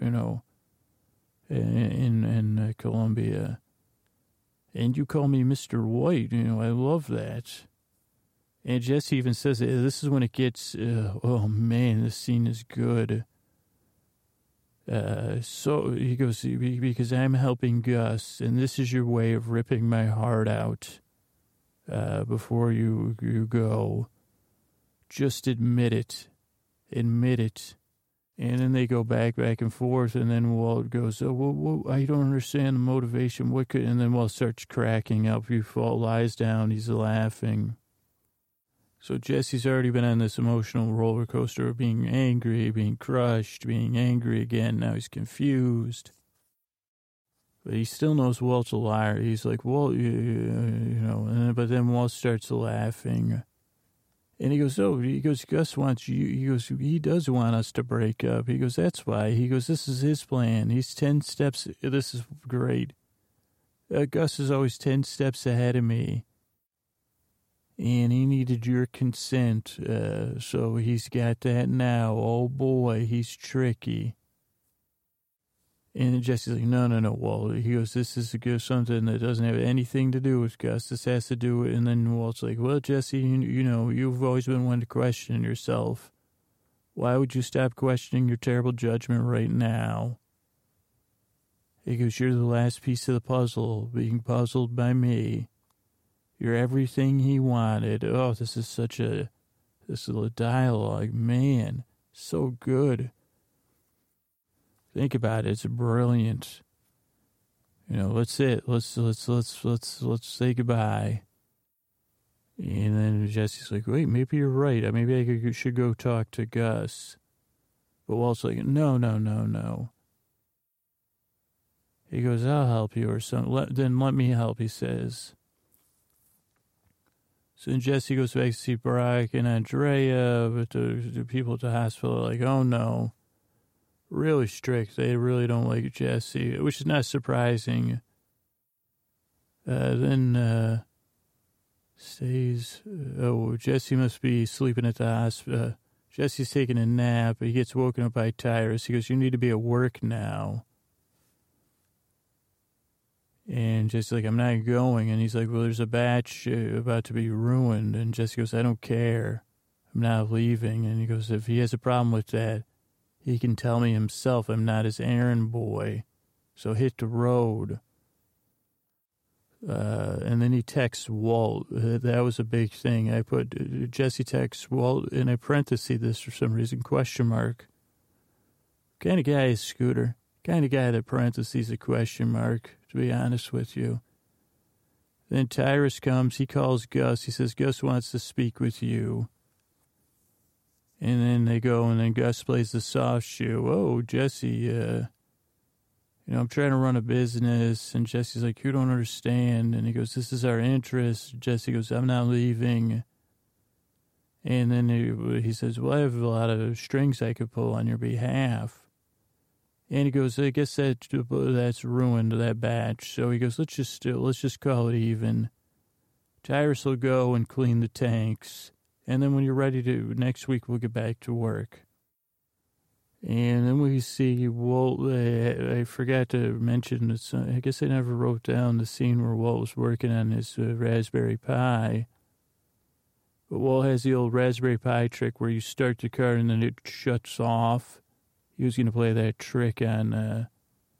in Colombia. And you call me Mr. White, I love that. And Jesse even says, this is when it gets, oh man, this scene is good. So he goes, because I'm helping Gus, and this is your way of ripping my heart out before you go. Just admit it. Admit it. And then they go back and forth, and then Walt goes, oh, well, I don't understand the motivation. What could? And then Walt starts cracking up. He lies down. He's laughing. So Jesse's already been on this emotional roller coaster of being angry, being crushed, being angry again. Now he's confused. But he still knows Walt's a liar. He's like, Walt, but then Walt starts laughing. And he goes, Gus wants you. He goes, he does want us to break up. He goes, that's why. He goes, this is his plan. He's 10 steps. This is great. Gus is always 10 steps ahead of me. And he needed your consent. So he's got that now. Oh, boy, he's tricky. And Jesse's like, no, Walt. He goes, this is something that doesn't have anything to do with Gus. This has to do with, and then Walt's like, well, Jesse, you've always been one to question yourself. Why would you stop questioning your terrible judgment right now? He goes, you're the last piece of the puzzle, being puzzled by me. You're everything he wanted. Oh, this is a dialogue, man, so good. Think about it, it's brilliant. You know, let's say goodbye. And then Jesse's like, wait, maybe you're right. Maybe I should go talk to Gus. But Walt's like, no. He goes, I'll help you or something. Then let me help, he says. So then Jesse goes back to see Barack and Andrea, but the people at the hospital are like, oh no. Really strict. They really don't like Jesse, which is not surprising. Then Jesse must be sleeping at the hospital. Jesse's taking a nap. He gets woken up by Tyrus. He goes, you need to be at work now. And Jesse's like, I'm not going. And he's like, well, there's a batch about to be ruined. And Jesse goes, I don't care. I'm not leaving. And he goes, if he has a problem with that, he can tell me himself. I'm not his errand boy. So hit the road. And then he texts Walt. That was a big thing. I put Jesse texts Walt in a parenthesis this for some reason, question mark. Kind of guy is Scooter. Kind of guy that parentheses a question mark, to be honest with you. Then Tyrus comes. He calls Gus. He says, Gus wants to speak with you. And then they go, and then Gus plays the soft shoe. Oh, Jesse, I'm trying to run a business. And Jesse's like, you don't understand. And he goes, this is our interest. Jesse goes, I'm not leaving. And then he says, well, I have a lot of strings I could pull on your behalf. And he goes, I guess that's ruined, that batch. So he goes, let's just call it even. Tyrus will go and clean the tanks. And then when you're ready to, next week, we'll get back to work. And then we see Walt, I forgot to mention this. I guess I never wrote down the scene where Walt was working on his Raspberry Pi. But Walt has the old Raspberry Pi trick where you start the car and then it shuts off. He was going to play that trick on,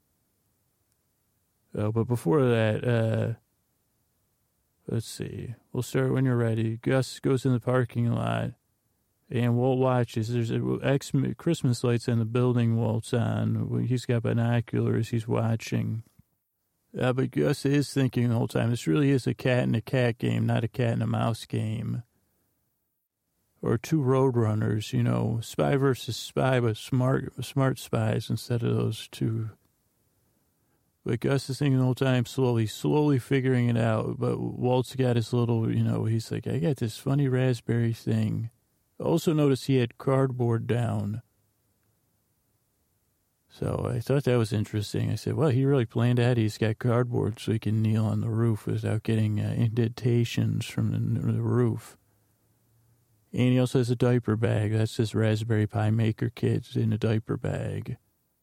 but before that, let's see. We'll start when you're ready. Gus goes in the parking lot, and Walt watches. There's Christmas lights in the building Walt's on. He's got binoculars. He's watching. But Gus is thinking the whole time, this really is a cat and a cat game, not a cat and a mouse game. Or two roadrunners, spy versus spy, but smart spies instead of those two. But Gus is thinking the whole time, slowly figuring it out. But Walt's got his little, he's like, I got this funny raspberry thing. Also noticed he had cardboard down. So I thought that was interesting. I said, well, he really planned ahead. He's got cardboard so he can kneel on the roof without getting indentations from the roof. And he also has a diaper bag. That's his Raspberry Pi Maker kit in a diaper bag.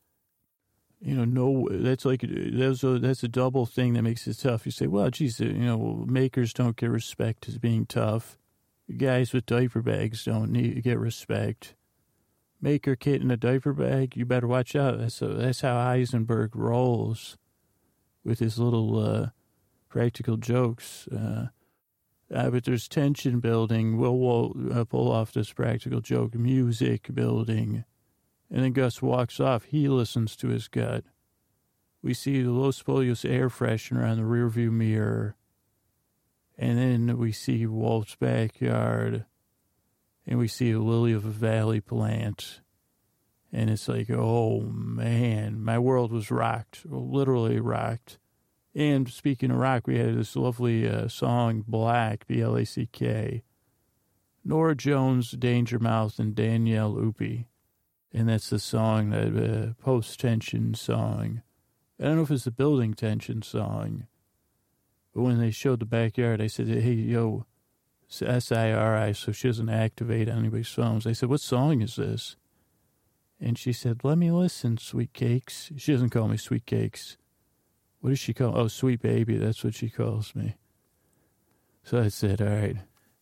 That's a double thing that makes it tough. You say, well, geez, makers don't get respect as being tough. Guys with diaper bags don't need to get respect. Maker kit in a diaper bag, you better watch out. That's how Heisenberg rolls with his little practical jokes. But there's tension building. We'll pull off this practical joke. Music building. And then Gus walks off. He listens to his gut. We see the Los Pollos air freshener on the rearview mirror. And then we see Walt's backyard. And we see a lily of the valley plant. And it's like, oh, man, my world was rocked. Literally rocked. And speaking of rock, we had this lovely song, Black, B-L-A-C-K. Nora Jones, Danger Mouse, and Danielle Upi. And that's the song, that post-tension song. I don't know if it's the building tension song. But when they showed the backyard, I said, hey, yo, it's S-I-R-I, so she doesn't activate anybody's phones. I said, what song is this? And she said, let me listen, Sweet Cakes. She doesn't call me Sweet Cakes. What does she call? Oh, Sweet Baby. That's what she calls me. So I said, all right.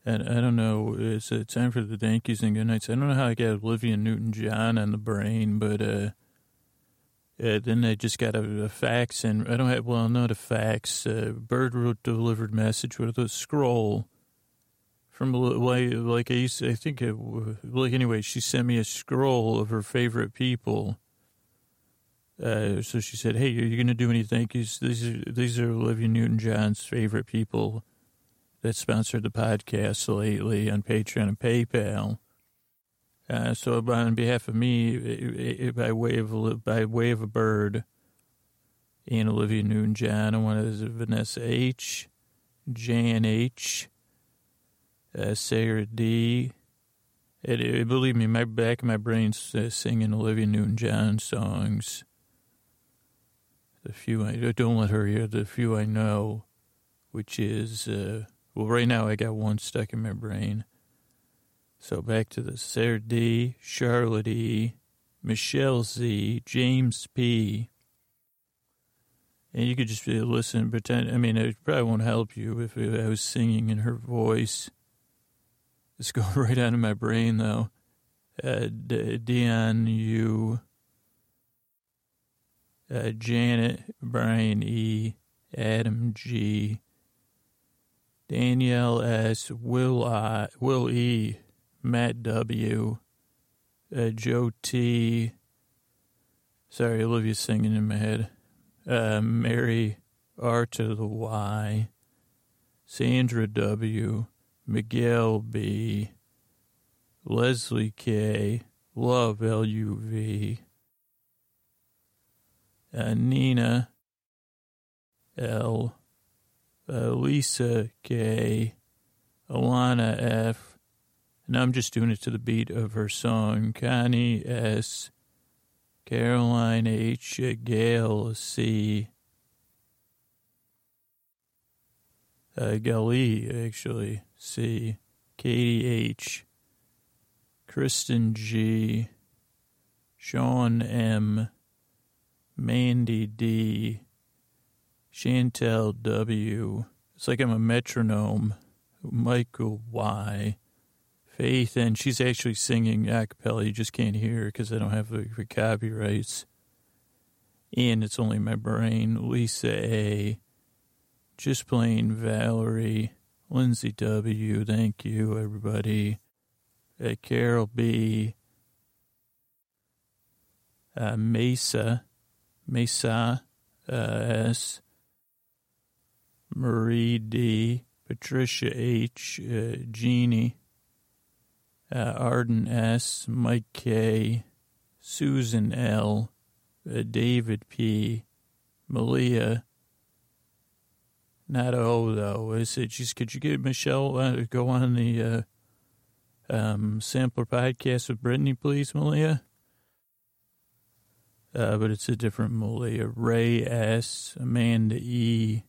And I don't know, it's time for the thank yous and good nights. I don't know how I got Olivia Newton-John on the brain, but then I just got a fax, and I don't have, well, not a fax, Bird wrote delivered message with a scroll from, like I used to, I think, like anyway, she sent me a scroll of her favorite people. So she said, hey, are you going to do any thank yous? These are Olivia Newton-John's favorite people that sponsored the podcast lately on Patreon and PayPal. So on behalf of me, by way of a bird, and Olivia Newton-John, I want to Vanessa H, Jan H, Sarah D. Believe me, my back of my brain's singing Olivia Newton-John songs. The few I don't let her hear. The few I know, which is. Well, right now I got one stuck in my brain. So back to the Sarah D, Charlotte E, Michelle Z, James P. And you could just listen, pretend. I mean, it probably won't help you if I was singing in her voice. It's going right out of my brain, though. Dion U, Janet, Brian E, Adam G, Danielle S, Will E, Matt W, Joe T. Sorry, Olivia's singing in my head. Mary R to the Y, Sandra W, Miguel B, Leslie K, Love LUV, Nina L, Lisa K, Alana F, and I'm just doing it to the beat of her song, Connie S, Caroline H, Gail C, Gali, actually, C, Katie H, Kristen G, Sean M, Mandy D, Chantel W. It's like I'm a metronome. Michael Y. Faith, and she's actually singing a cappella. You just can't hear her because I don't have the copyrights. And it's only my brain. Lisa A. Just plain Valerie. Lindsay W. Thank you, everybody. Carol B. Mesa S. Marie D, Patricia H, Jeannie, Arden S, Mike K, Susan L, David P, Malia, not O though. I said, could you get Michelle go on the sampler podcast with Brittany, please, Malia? But it's a different Malia. Ray S, Amanda E,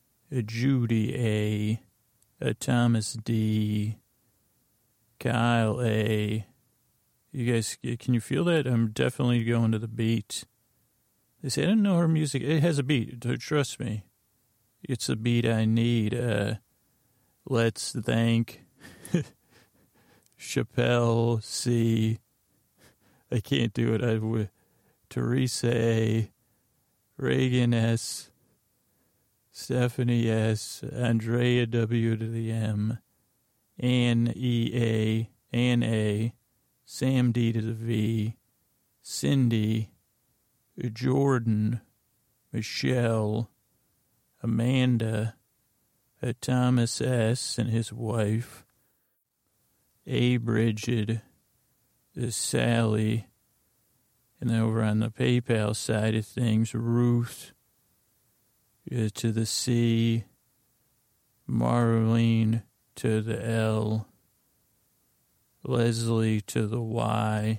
Judy A, Thomas D, Kyle A. You guys, can you feel that? I'm definitely going to the beat. They say, I didn't know her music. It has a beat. Trust me. It's the beat I need. Let's thank Chappelle C. I can't do it. Teresa A, Reagan S, Stephanie S, Andrea W to the M, Ann E A, Ann A, Sam D to the V, Cindy, Jordan, Michelle, Amanda, Thomas S and his wife, A. Bridget, Sally, and then over on the PayPal side of things, Ruth, to the C, Marlene to the L, Leslie to the Y,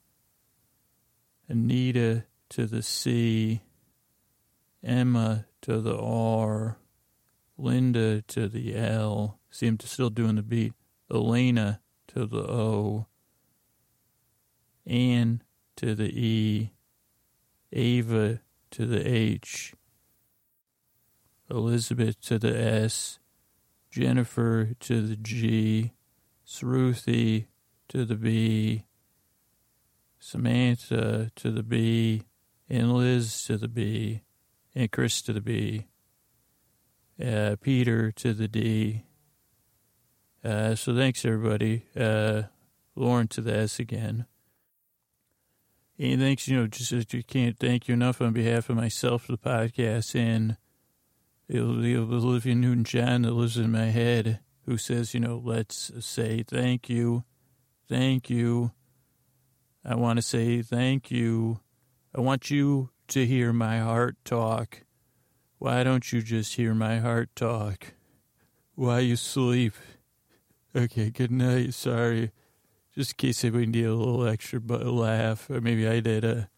Anita to the C, Emma to the R, Linda to the L, see I'm still doing the beat, Elena to the O, Ann to the E, Ava to the H, Elizabeth to the S, Jennifer to the G, Sruthi to the B, Samantha to the B, and Liz to the B, and Chris to the B, Peter to the D. So thanks, everybody. Lauren to the S again. And thanks, just you can't thank you enough on behalf of myself, the podcast, and the Olivia Newton-John that lives in my head, who says, let's say thank you. Thank you. I want to say thank you. I want you to hear my heart talk. Why don't you just hear my heart talk? While you sleep. Okay, good night. Sorry. Just in case anybody needed a little extra laugh. Or maybe I did